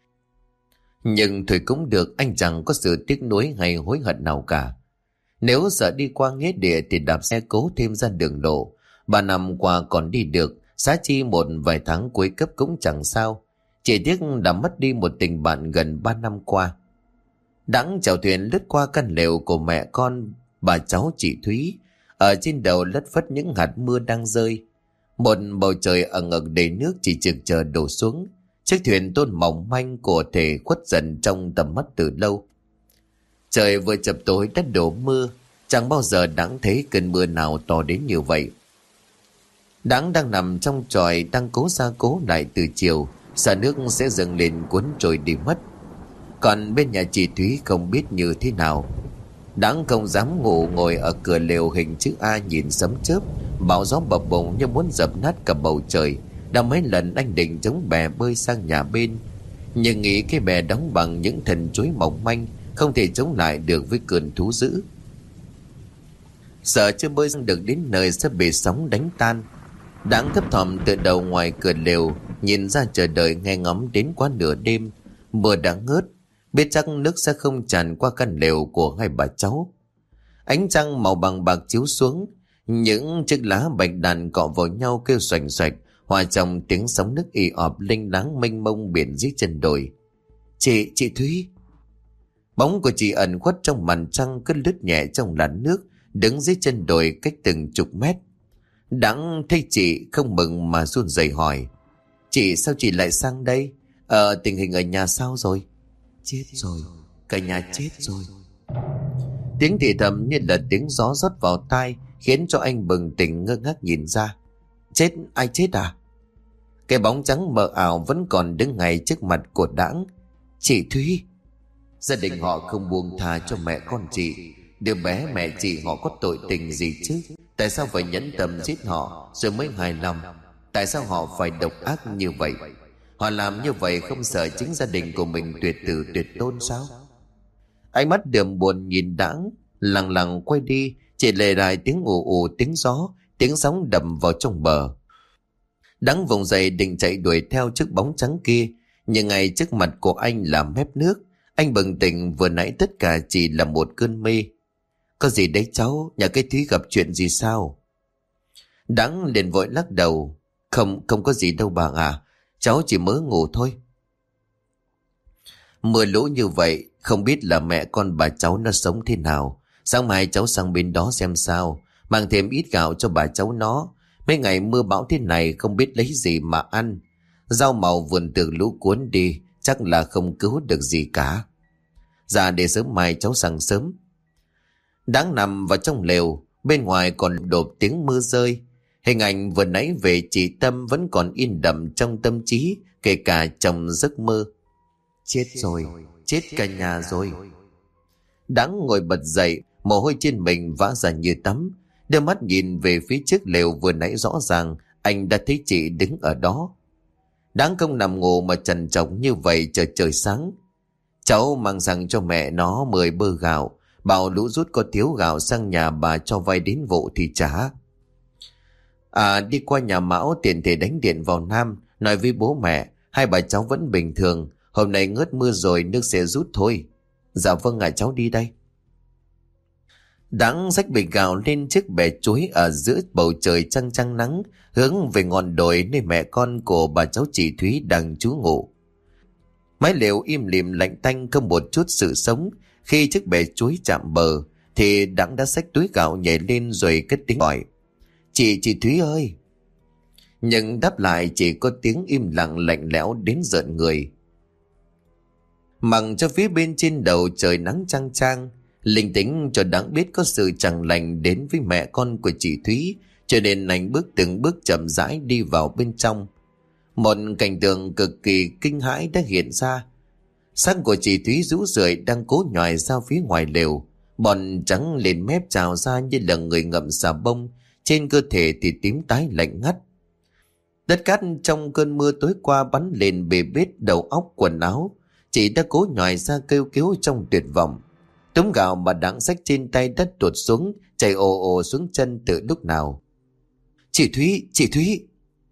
Nhưng thôi cũng được, anh chẳng có sự tiếc nuối hay hối hận nào cả. Nếu sợ đi qua nghĩa địa thì đạp xe cố thêm ra đường lộ. Ba năm qua còn đi được, xá chi một vài tháng cuối cấp cũng chẳng sao. Chỉ tiếc đã mất đi một tình bạn gần ba năm qua. Đãng chèo thuyền lướt qua căn lều của mẹ con bà cháu chị Thúy. Ở trên đầu lất phất những hạt mưa đang rơi. Một bầu trời ẩn ẩn đầy nước chỉ trực chờ đổ xuống. Chiếc thuyền tôn mỏng manh của Thể khuất dần trong tầm mắt từ lâu. Trời vừa chập tối đã đổ mưa. Chẳng bao giờ Đãng thấy cơn mưa nào to đến như vậy. Đãng đang nằm trong chòi, đang cố ra cố lại từ chiều, sợ nước sẽ dâng lên cuốn trôi đi mất. Còn bên nhà chị Thúy không biết như thế nào. Đãng không dám ngủ, ngồi ở cửa lều hình chữ A nhìn sấm chớp, bão gió bập bùng như muốn dập nát cả bầu trời. Đã mấy lần anh định chống bè bơi sang nhà bên, nhưng nghĩ cái bè đóng bằng những thân chuối mỏng manh, không thể chống lại được với cơn thú dữ. Sợ chưa bơi được đến nơi sẽ bị sóng đánh tan. Đãng thấp thỏm từ đầu ngoài cửa lều nhìn ra chờ đợi nghe ngóng đến quá nửa đêm. Mưa đã ngớt, biết chắc nước sẽ không tràn qua căn lều của hai bà cháu. Ánh trăng màu bằng bạc chiếu xuống, những chiếc lá bạch đàn cọ vào nhau kêu xoành xoạch, hòa trong tiếng sóng nước ì ọp linh láng mênh mông biển dưới chân đồi. Chị, chị Thúy. Bóng của chị ẩn khuất trong màn trăng cứ lướt nhẹ trong làn nước, đứng dưới chân đồi cách từng chục mét. Đãng thấy chị không mừng mà run rẩy hỏi. Chị, sao chị lại sang đây? Ờ, tình hình ở nhà sao rồi? Chết rồi, cả nhà chết rồi. Tiếng thì thầm như là tiếng gió rót vào tai, khiến cho anh bừng tỉnh ngơ ngác nhìn ra. Chết? Ai chết à? Cái bóng trắng mờ ảo vẫn còn đứng ngay trước mặt của Đãng. Chị Thúy. Gia đình họ không buông tha cho mẹ con chị. Đứa bé mẹ chị họ có tội tình gì chứ? Tại sao phải nhẫn tâm giết họ rồi mới hài lòng? Tại sao họ phải độc ác như vậy? Họ làm như vậy không sợ chính gia đình của mình tuyệt tử tuyệt tôn sao? Ánh mắt đượm buồn nhìn Đãng, lặng lặng quay đi, chỉ lề lại tiếng ù ù, tiếng gió, tiếng sóng đập vào trong bờ. Đãng vùng dậy định chạy đuổi theo chiếc bóng trắng kia, nhưng ngay trước mặt của anh là mép nước. Anh bừng tỉnh, vừa nãy tất cả chỉ là một cơn mê. Có gì đấy cháu? Nhà cái Thúy gặp chuyện gì sao? Đãng liền vội lắc đầu. Không, không có gì đâu bà à. Cháu chỉ mới ngủ thôi. Mưa lũ như vậy, không biết là mẹ con bà cháu nó sống thế nào. Sáng mai cháu sang bên đó xem sao, mang thêm ít gạo cho bà cháu nó. Mấy ngày mưa bão thế này không biết lấy gì mà ăn. Rau màu vườn tường lũ cuốn đi, chắc là không cứu được gì cả. Dạ, để sớm mai cháu sang sớm. Đáng nằm vào trong lều, bên ngoài còn đột tiếng mưa rơi. Hình ảnh vừa nãy về chị Tâm vẫn còn in đậm trong tâm trí, kể cả trong giấc mơ. Chết rồi, chết cả nhà rồi. Đáng ngồi bật dậy, mồ hôi trên mình vã ra như tắm. Đưa mắt nhìn về phía trước lều vừa nãy, rõ ràng anh đã thấy chị đứng ở đó. Đáng không nằm ngủ mà trằn trọc như vậy chờ trời sáng. Cháu mang sang cho mẹ nó mười bơ gạo, bảo lũ rút có thiếu gạo sang nhà bà cho vay đến vụ thì trả. À, đi qua nhà Mão tiện thể đánh điện vào Nam, nói với bố mẹ hai bà cháu vẫn bình thường, hôm nay ngớt mưa rồi nước sẽ rút thôi. Dạ vâng ạ, à, cháu đi đây. Đáng xách bịch gạo lên chiếc bè chuối ở giữa bầu trời trăng trăng nắng, hướng về ngọn đồi nơi mẹ con của bà cháu chị Thúy đang trú ngụ. Mái lều im lìm lạnh tanh, không một chút sự sống. Khi chiếc bè chuối chạm bờ thì Đãng đã xách túi gạo nhảy lên rồi cất tiếng gọi. Chị, chị Thúy ơi. Nhưng đáp lại chỉ có tiếng im lặng lạnh lẽo đến rợn người. Mặc cho phía bên trên đầu trời nắng chang chang, linh tính cho Đãng biết có sự chẳng lành đến với mẹ con của chị Thúy, cho nên anh bước từng bước chậm rãi đi vào bên trong. Một cảnh tượng cực kỳ kinh hãi đã hiện ra. Xác của chị Thúy rũ rượi đang cố nhòi ra phía ngoài lều, bọt trắng lên mép trào ra như là người ngậm xà bông, trên cơ thể thì tím tái lạnh ngắt. Đất cát trong cơn mưa tối qua bắn lên bề bết đầu óc quần áo. Chị đã cố nhòi ra kêu cứu trong tuyệt vọng. Túm gạo mà Đãng xách trên tay đất tuột xuống, chảy ồ ồ xuống chân từ lúc nào. Chị Thúy, chị Thúy.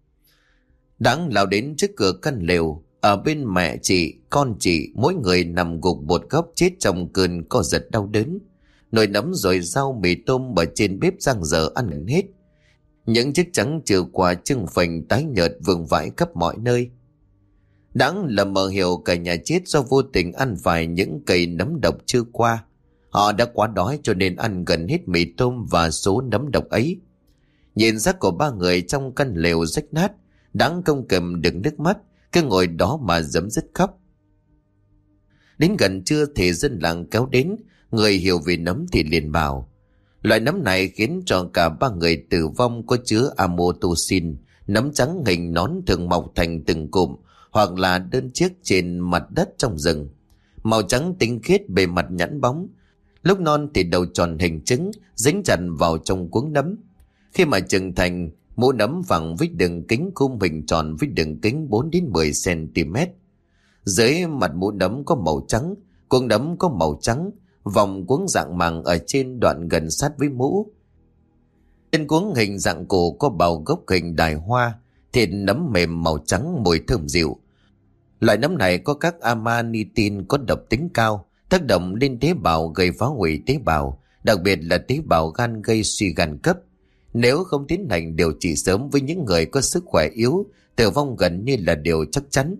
Đãng lao đến trước cửa căn lều. Ở bên mẹ chị, con chị, mỗi người nằm gục một góc chết trong cơn co giật đau đớn. Nồi nấm rồi rau mì tôm ở trên bếp giang dở ăn gần hết. Những chiếc trắng trừ qua trưng phình tái nhợt vương vãi khắp mọi nơi. Đãng là mờ hiểu cả nhà chết do vô tình ăn phải những cây nấm độc chưa qua. Họ đã quá đói cho nên ăn gần hết mì tôm và số nấm độc ấy. Nhìn xác của ba người trong căn lều rách nát, Đãng không cầm được nước mắt, cứ ngồi đó mà giấm dứt khóc. Đến gần trưa thì dân làng kéo đến, người hiểu về nấm thì liền bảo. Loại nấm này khiến cho cả ba người tử vong có chứa amotocin. Nấm trắng hình nón thường mọc thành từng cụm hoặc là đơn chiếc trên mặt đất trong rừng. Màu trắng tinh khiết, bề mặt nhẵn bóng. Lúc non thì đầu tròn hình trứng, dính chặt vào trong cuống nấm. Khi mà trưởng thành, mũ nấm phẳng với đường kính khung hình tròn với đường kính bốn đến mười xăng-ti-mét. Dưới mặt mũ nấm có màu trắng, cuống nấm có màu trắng, vòng cuống dạng màng ở trên đoạn gần sát với mũ. Trên cuống hình dạng cổ có bào gốc hình đài hoa, thịt nấm mềm màu trắng, mùi thơm dịu. Loại nấm này có các amanitin có độc tính cao, tác động lên tế bào gây phá hủy tế bào, đặc biệt là tế bào gan gây suy gan cấp. Nếu không tiến hành điều trị sớm với những người có sức khỏe yếu, tử vong gần như là điều chắc chắn.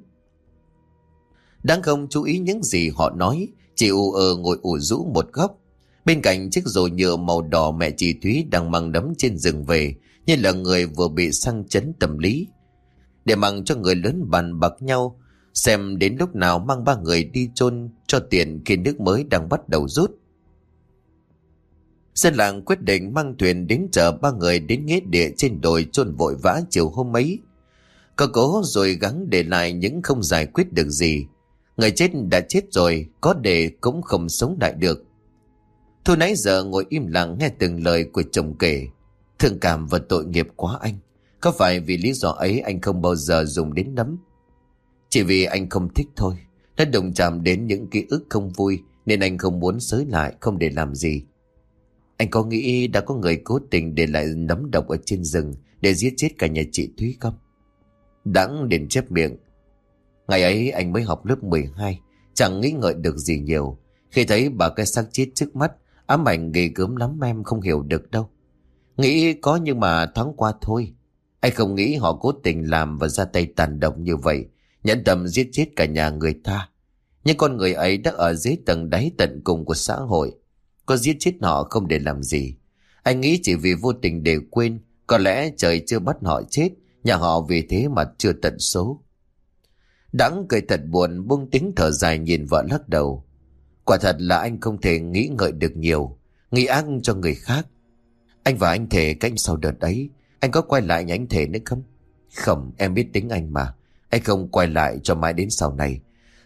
Đáng không chú ý những gì họ nói, chị u ơ ngồi ủ rũ một góc. Bên cạnh chiếc rổ nhựa màu đỏ, mẹ chị Thúy đang mang nấm trên rừng về, như là người vừa bị sang chấn tâm lý. Để mặc cho người lớn bàn bạc nhau, xem đến lúc nào mang ba người đi chôn cho tiền khi nước mới đang bắt đầu rút. Dân làng quyết định mang thuyền đến chở ba người đến nghĩa địa trên đồi chôn vội vã chiều hôm ấy. Có cố rồi gắng để lại những không giải quyết được gì. Người chết đã chết rồi, có để cũng không sống lại được. Thu nãy giờ ngồi im lặng nghe từng lời của chồng kể. Thương cảm và tội nghiệp quá anh. Có phải vì lý do ấy anh không bao giờ dùng đến nấm? Chỉ vì anh không thích thôi. Nó đồng chạm đến những ký ức không vui nên anh không muốn xới lại, không để làm gì. Anh có nghĩ đã có người cố tình để lại nấm độc ở trên rừng để giết chết cả nhà chị Thúy không? Đãng đến chép miệng. Ngày ấy anh mới học lớp mười hai, chẳng nghĩ ngợi được gì nhiều. Khi thấy bà cái xác chết trước mắt, ám ảnh ghê gớm lắm em không hiểu được đâu. Nghĩ có nhưng mà thoáng qua thôi. Anh không nghĩ họ cố tình làm và ra tay tàn độc như vậy, nhẫn tâm giết chết cả nhà người ta. Nhưng con người ấy đã ở dưới tầng đáy tận cùng của xã hội. Có giết chết họ không để làm gì. Anh nghĩ chỉ vì vô tình để quên, có lẽ trời chưa bắt họ chết, nhà họ vì thế mà chưa tận số. Đãng cười thật buồn, buông tiếng thở dài nhìn vợ lắc đầu. Quả thật là anh không thể nghĩ ngợi được nhiều, nghĩ ác cho người khác. Anh và anh thề cách sau đợt ấy, anh có quay lại nhà anh thề nữa không? Không, em biết tính anh mà. Anh không quay lại cho mãi đến sau này.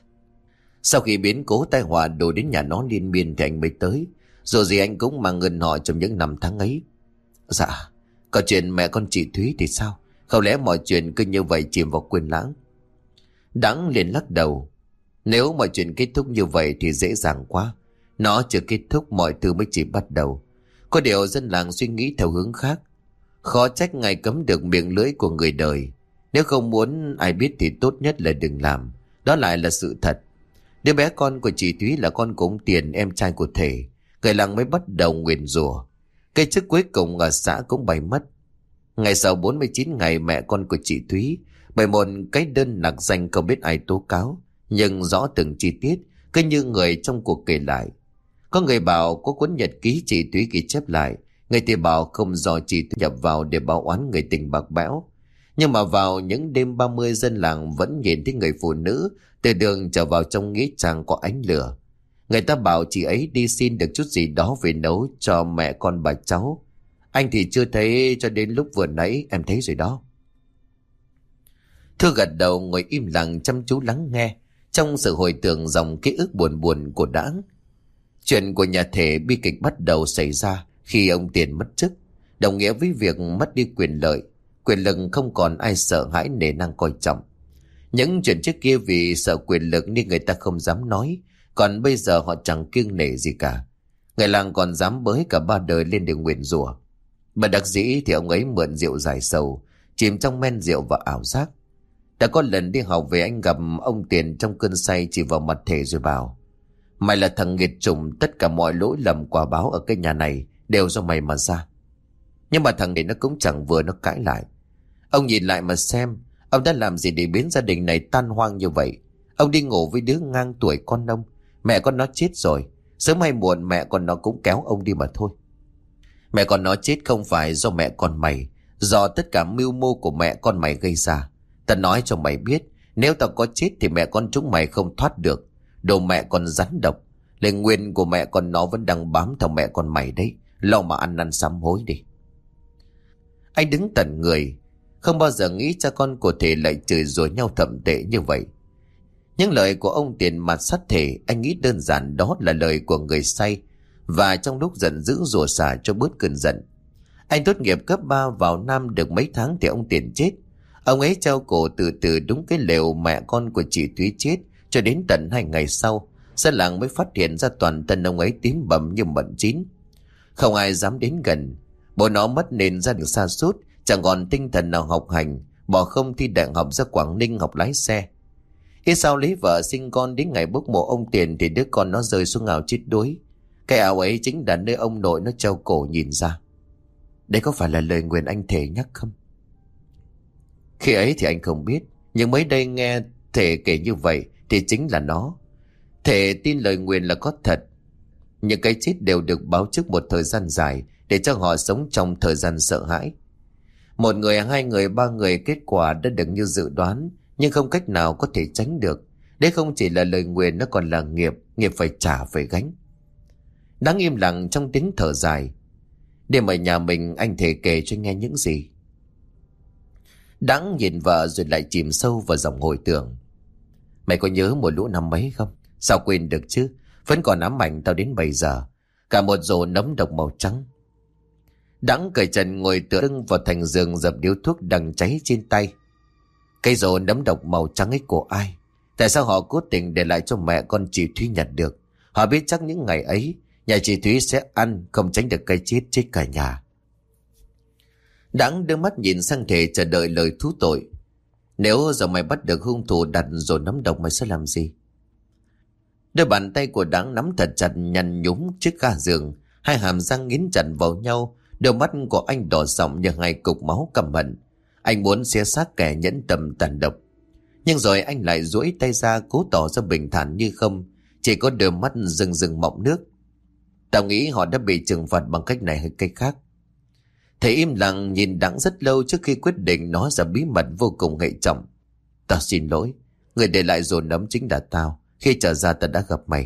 Sau khi biến cố tai họa đổ đến nhà nó liên miên thì anh mới tới. Dù gì anh cũng mang ơn họ trong những năm tháng ấy. Dạ, còn chuyện mẹ con chị Thúy thì sao? Không lẽ mọi chuyện cứ như vậy chìm vào quên lãng? Đãng liền lắc đầu. Nếu mọi chuyện kết thúc như vậy thì dễ dàng quá. Nó chưa kết thúc, mọi thứ mới chỉ bắt đầu. Có điều dân làng suy nghĩ theo hướng khác. Khó trách ngài cấm được miệng lưỡi của người đời. Nếu không muốn ai biết thì tốt nhất là đừng làm. Đó lại là sự thật. Đứa bé con của chị Thúy là con của ông Tiền, em trai của Thể. Người làng mới bắt đầu nguyền rủa. Cái chức cuối cùng ở xã cũng bay mất. Ngày sau bốn mươi chín ngày mẹ con của chị Thúy bởi một cái đơn nặc danh không biết ai tố cáo, nhưng rõ từng chi tiết cứ như người trong cuộc kể lại. Có người bảo có cuốn nhật ký chị Thúy ghi chép lại, người thì bảo không do chị Thúy nhập vào để báo oán người tình bạc bẽo. Nhưng mà vào những đêm ba mươi dân làng vẫn nhìn thấy người phụ nữ từ đường trở vào trong nghĩa trang có ánh lửa. Người ta bảo chị ấy đi xin được chút gì đó về nấu cho mẹ con bà cháu. Anh thì chưa thấy, cho đến lúc vừa nãy em thấy rồi đó. Thư gật đầu ngồi im lặng chăm chú lắng nghe trong sự hồi tưởng dòng ký ức buồn buồn của Đãng. Chuyện của nhà Thể bi kịch bắt đầu xảy ra khi ông Tiền mất chức, đồng nghĩa với việc mất đi quyền lợi, quyền lực không còn ai sợ hãi nể nang coi trọng. Những chuyện trước kia vì sợ quyền lực nên người ta không dám nói, còn bây giờ họ chẳng kiêng nể gì cả. Người làng còn dám bới cả ba đời lên để nguyền rủa. Mà đặc dĩ thì ông ấy mượn rượu giải sầu, chìm trong men rượu và ảo giác. Đã có lần đi học về anh gặp ông Tiền trong cơn say chỉ vào mặt Thể rồi bảo: Mày là thằng nghiệt chủng, tất cả mọi lỗi lầm quả báo ở cái nhà này đều do mày mà ra. Nhưng mà thằng này nó cũng chẳng vừa, nó cãi lại. Ông nhìn lại mà xem, ông đã làm gì để biến gia đình này tan hoang như vậy? Ông đi ngủ với đứa ngang tuổi con ông, mẹ con nó chết rồi, sớm hay muộn mẹ con nó cũng kéo ông đi mà thôi. Mẹ con nó chết không phải do mẹ con mày, do tất cả mưu mô của mẹ con mày gây ra. Ta nói cho mày biết, nếu tao có chết thì mẹ con chúng mày không thoát được. Đồ mẹ con rắn độc, lời nguyền của mẹ con nó vẫn đang bám theo mẹ con mày đấy. Lo mà ăn năn sám hối đi. Anh đứng tận người, không bao giờ nghĩ cha con của Thể lại chửi rủa nhau thậm tệ như vậy. Những lời của ông Tiền mặt sắt Thể, anh nghĩ đơn giản đó là lời của người say, và trong lúc giận dữ rủa xả cho bớt cơn giận. Anh tốt nghiệp cấp ba vào Nam được mấy tháng thì ông Tiền chết. Ông ấy treo cổ từ từ đúng cái lều mẹ con của chị Thúy chết, cho đến tận hai ngày sau, dân làng mới phát hiện ra toàn thân ông ấy tím bầm như mận chín. Không ai dám đến gần. Bố nó mất nên gia đình sa sút, chẳng còn tinh thần nào học hành, bỏ không thi đại học ra Quảng Ninh học lái xe. Ít sau lấy vợ sinh con, đến ngày bốc mộ ông Tiền thì đứa con nó rơi xuống ao chết đuối. Cái ao ấy chính là nơi ông nội nó treo cổ nhìn ra. Đấy có phải là lời nguyền anh Thể nhắc không? Khi ấy thì anh không biết, nhưng mới đây nghe Thể kể như vậy thì chính là nó. Thể tin lời nguyền là có thật. Những cái chết đều được báo trước một thời gian dài để cho họ sống trong thời gian sợ hãi. Một người, hai người, ba người, kết quả đã được như dự đoán, nhưng không cách nào có thể tránh được. Đấy không chỉ là lời nguyền, nó còn là nghiệp, nghiệp phải trả, phải gánh. Đáng im lặng trong tiếng thở dài. Đêm ở nhà mình anh Thể kể cho nghe những gì. Đắng nhìn vợ rồi lại chìm sâu vào dòng hồi tưởng. Mày có nhớ mùa lũ năm mấy không? Sao quên được chứ? Vẫn còn ám ảnh tao đến bây giờ. Cả một rổ nấm độc màu trắng. Đắng cởi trần ngồi tựa lưng vào thành giường, dập điếu thuốc đang cháy trên tay. Cây rổ nấm độc màu trắng ấy của ai? Tại sao họ cố tình để lại cho mẹ con chị Thúy nhặt được? Họ biết chắc những ngày ấy nhà chị Thúy sẽ ăn, không tránh được cái chết chết cả nhà. Đắng đưa mắt nhìn sang Thể chờ đợi lời thú tội. Nếu giờ mày bắt được hung thủ đặt rổ nấm độc, mày sẽ làm gì? Đôi bàn tay của Đắng nắm thật chặt nhăn nhúm chiếc ga giường, hai hàm răng nghiến chặt vào nhau. Đôi mắt của anh đỏ sọng như hai cục máu căm hận. Anh muốn xé xác kẻ nhẫn tâm tàn độc, nhưng rồi anh lại duỗi tay ra cố tỏ ra bình thản như không, chỉ có đôi mắt rừng rừng mọng nước. Tao nghĩ họ đã bị trừng phạt bằng cách này hay cách khác. Thầy im lặng nhìn Đắng rất lâu trước khi quyết định nói ra bí mật vô cùng hệ trọng. Tao xin lỗi, người để lại rổ nấm chính là tao. Khi trở ra tao đã gặp mày.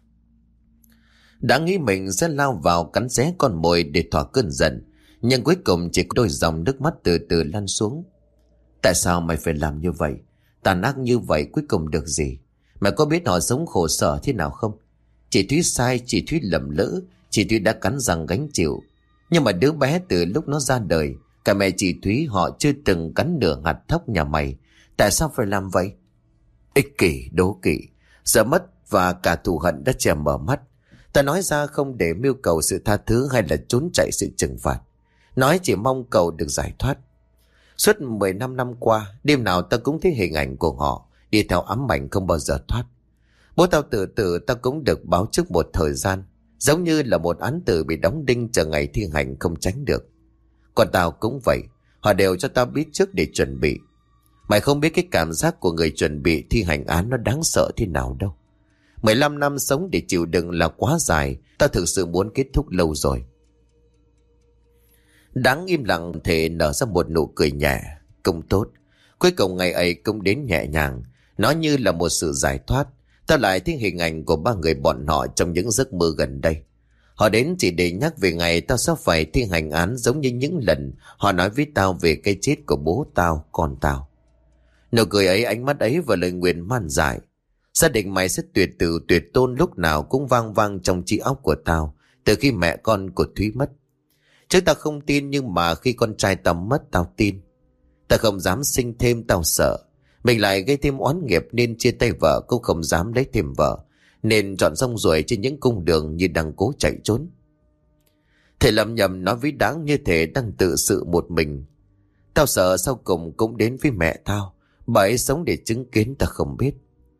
Đã nghĩ mình sẽ lao vào cắn xé con mồi để thỏa cơn giận, nhưng cuối cùng chỉ có đôi dòng nước mắt từ từ lăn xuống. Tại sao mày phải làm như vậy? Tàn ác như vậy cuối cùng được gì? Mày có biết họ sống khổ sở thế nào không? Chị Thúy sai, chị Thúy lầm lỡ, chị Thúy đã cắn răng gánh chịu. Nhưng mà đứa bé từ lúc nó ra đời, cả mẹ chị Thúy họ chưa từng cắn nửa hạt thóc nhà mày. Tại sao phải làm vậy? Ích kỷ, đố kỵ, sợ mất và cả thù hận đã che mở mắt. Ta nói ra không để mưu cầu sự tha thứ hay là trốn chạy sự trừng phạt. Nói chỉ mong cầu được giải thoát. Suốt mười lăm năm qua, đêm nào ta cũng thấy hình ảnh của họ đi theo ám ảnh không bao giờ thoát. Bố tao tự tử ta cũng được báo trước một thời gian, giống như là một án tử bị đóng đinh chờ ngày thi hành không tránh được. Còn tao cũng vậy, họ đều cho tao biết trước để chuẩn bị. Mày không biết cái cảm giác của người chuẩn bị thi hành án nó đáng sợ thế nào đâu. mười lăm năm sống để chịu đựng là quá dài, tao thực sự muốn kết thúc lâu rồi. Đáng im lặng Thể nở ra một nụ cười nhẹ. Cũng tốt, cuối cùng ngày ấy cũng đến nhẹ nhàng. Nó như là một sự giải thoát. Tao lại thấy hình ảnh của ba người bọn họ trong những giấc mơ gần đây. Họ đến chỉ để nhắc về ngày tao sẽ phải thi hành án, giống như những lần họ nói với tao về cái chết của bố tao, con tao. Nụ cười ấy, ánh mắt ấy và lời nguyền man dại. Gia đình mày sẽ tuyệt tử tuyệt tôn lúc nào cũng vang vang trong trí óc của tao từ khi mẹ con của Thúy mất. Chứ tao không tin, nhưng mà khi con trai tao mất tao tin. Tao không dám sinh thêm, tao sợ mình lại gây thêm oán nghiệp, nên chia tay vợ cũng không dám lấy thêm vợ, nên chọn rong ruổi trên những cung đường như đang cố chạy trốn. Thể lầm nhầm nói với Đáng như thể đang tự sự một mình. Tao sợ sau cùng cũng đến với mẹ tao, bà ấy sống để chứng kiến tao không biết.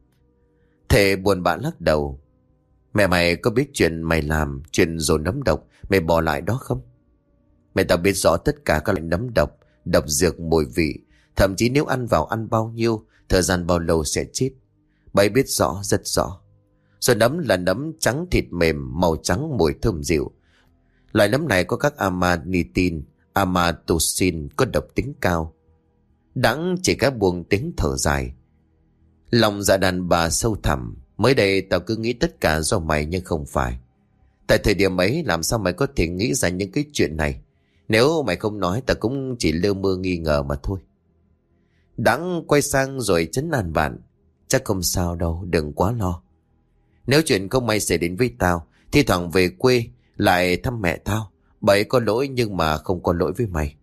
Thể buồn bã lắc đầu. Mẹ mày có biết chuyện mày làm, chuyện rổ nấm độc mày bỏ lại đó không? Mẹ tao biết rõ tất cả các loại nấm độc, độc dược, mùi vị, thậm chí nếu ăn vào ăn bao nhiêu, thời gian bao lâu sẽ chết. Bà ấy biết rõ, rất rõ. Rồi nấm là nấm trắng thịt mềm, màu trắng, mùi thơm dịu. Loại nấm này có các amanitin, amatoxin, có độc tính cao. Đắng chỉ các buông tiếng thở dài. Lòng dạ đàn bà sâu thẳm. Mới đây tao cứ nghĩ tất cả do mày, nhưng không phải. Tại thời điểm ấy làm sao mày có thể nghĩ ra những cái chuyện này? Nếu mày không nói tao cũng chỉ lơ mơ nghi ngờ mà thôi. Đắng quay sang rồi trấn an bạn. Chắc không sao đâu, đừng quá lo. Nếu chuyện không may xảy đến với tao, thi thoảng về quê lại thăm mẹ tao, bà ấy có lỗi nhưng mà không có lỗi với mày.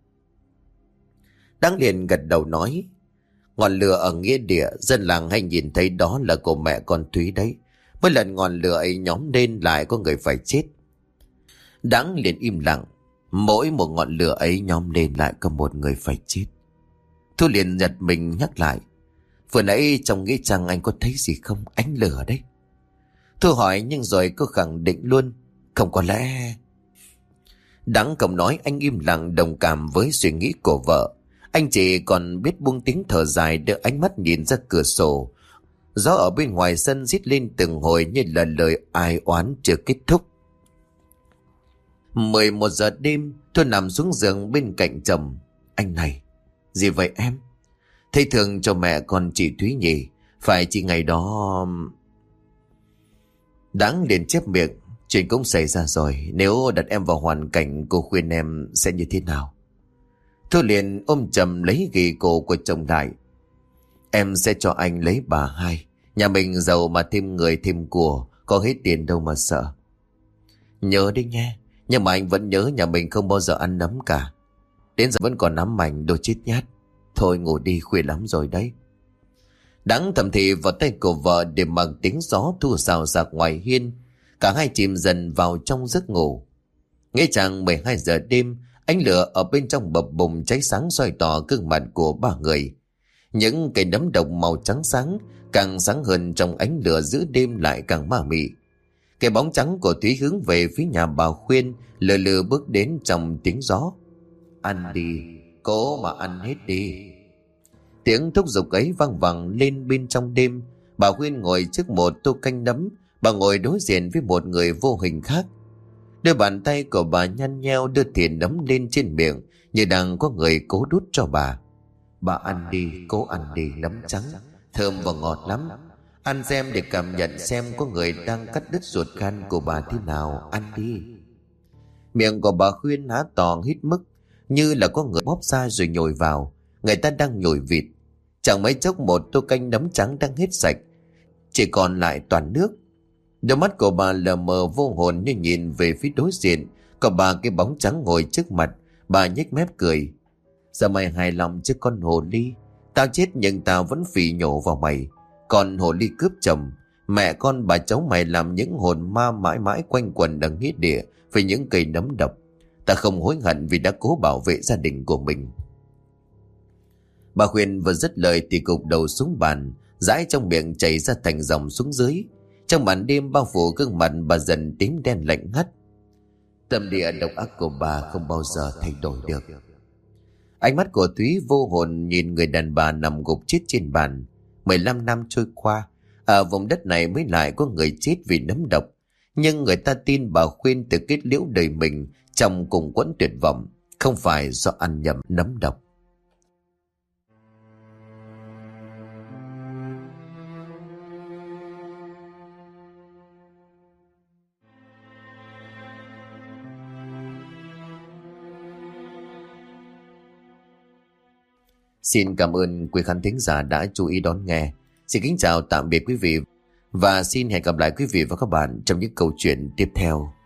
Đắng liền gật đầu nói. Ngọn lửa ở nghĩa địa, dân làng hay nhìn thấy đó là của mẹ con Thúy đấy. Mỗi lần ngọn lửa ấy nhóm lên lại có người phải chết. Đắng liền im lặng. Mỗi một ngọn lửa ấy nhóm lên lại có một người phải chết. Thu liền giật mình nhắc lại. Vừa nãy trong nghĩa trang anh có thấy gì không? Ánh lửa đấy. Thu hỏi nhưng rồi cô khẳng định luôn. Không có lẽ... Đắng cầm nói, anh im lặng đồng cảm với suy nghĩ của vợ. Anh chỉ còn biết buông tiếng thở dài, đưa ánh mắt nhìn ra cửa sổ. Gió ở bên ngoài sân rít lên từng hồi như là lời ai oán chưa kết thúc. mười một giờ đêm, Thu nằm xuống giường bên cạnh chồng. Anh này, gì vậy em? Thầy thường cho mẹ con chị Thúy nhỉ? Phải chị ngày đó... Đáng liền chép miệng. Chuyện cũng xảy ra rồi, nếu đặt em vào hoàn cảnh cô khuyên em sẽ như thế nào? Thu liền ôm chầm lấy ghì cổ của chồng lại. Em sẽ cho anh lấy bà hai. Nhà mình giàu mà thêm người thêm của, có hết tiền đâu mà sợ. Nhớ đi nghe, nhưng mà anh vẫn nhớ nhà mình không bao giờ ăn nấm cả. Đến giờ vẫn còn nắm mảnh đồ chít nhát. Thôi ngủ đi, khuya lắm rồi đấy. Đắng thầm thì vào tay của vợ để mặc tiếng gió thu xào xạc ngoài hiên. Cả hai chìm dần vào trong giấc ngủ. Nghe chàng mười hai giờ đêm, ánh lửa ở bên trong bập bùng cháy sáng soi tỏ gương mặt của ba người. Những cây nấm độc màu trắng sáng càng sáng hơn trong ánh lửa giữa đêm lại càng ma mị. Cái bóng trắng của Thúy hướng về phía nhà bà Khuyên, lờ lờ bước đến trong tiếng gió. Ăn đi, cố mà ăn hết đi. Tiếng thúc giục ấy vang vẳng lên bên trong đêm. Bà Khuyên ngồi trước một tô canh nấm. Bà ngồi đối diện với một người vô hình khác. Đôi bàn tay của bà nhăn nheo đưa thìa nấm lên trên miệng, như đang có người cố đút cho bà. Bà ăn đi, cố ăn đi, nấm trắng thơm và ngọt lắm. Ăn xem để cảm nhận xem có người đang cắt đứt ruột gan của bà thế nào. Ăn đi. Miệng của bà Khuyên há to hít mức, như là có người bóp ra rồi nhồi vào. Người ta đang nhồi vịt. Chẳng mấy chốc một tô canh nấm trắng đang hết sạch, chỉ còn lại toàn nước. Đôi mắt của bà lờ mờ vô hồn như nhìn về phía đối diện. Còn bà cái bóng trắng ngồi trước mặt. Bà nhếch mép cười. Giờ mày hài lòng chứ con hồ ly? Tao chết nhưng tao vẫn phỉ nhổ vào mày. Còn hồ ly cướp chồng, mẹ con bà cháu mày làm những hồn ma mãi mãi quanh quần đằng nghĩa địa với những cây nấm độc. Ta không hối hận vì đã cố bảo vệ gia đình của mình. Bà Khuyên vừa dứt lời thì gục đầu xuống bàn, dãi trong miệng chảy ra thành dòng xuống dưới. Trong màn đêm bao phủ gương mặt bà dần tím đen lạnh ngắt. Tâm địa độc ác của bà không bao giờ thay đổi được. Ánh mắt của Thúy vô hồn nhìn người đàn bà nằm gục chết trên bàn. mười lăm năm trôi qua, ở vùng đất này mới lại có người chết vì nấm độc. Nhưng người ta tin bà Khuyên tự kết liễu đời mình trong cùng quẫn tuyệt vọng, không phải do ăn nhầm nấm độc. Xin cảm ơn quý khán thính giả đã chú ý đón nghe. Xin kính chào tạm biệt quý vị và xin hẹn gặp lại quý vị và các bạn trong những câu chuyện tiếp theo.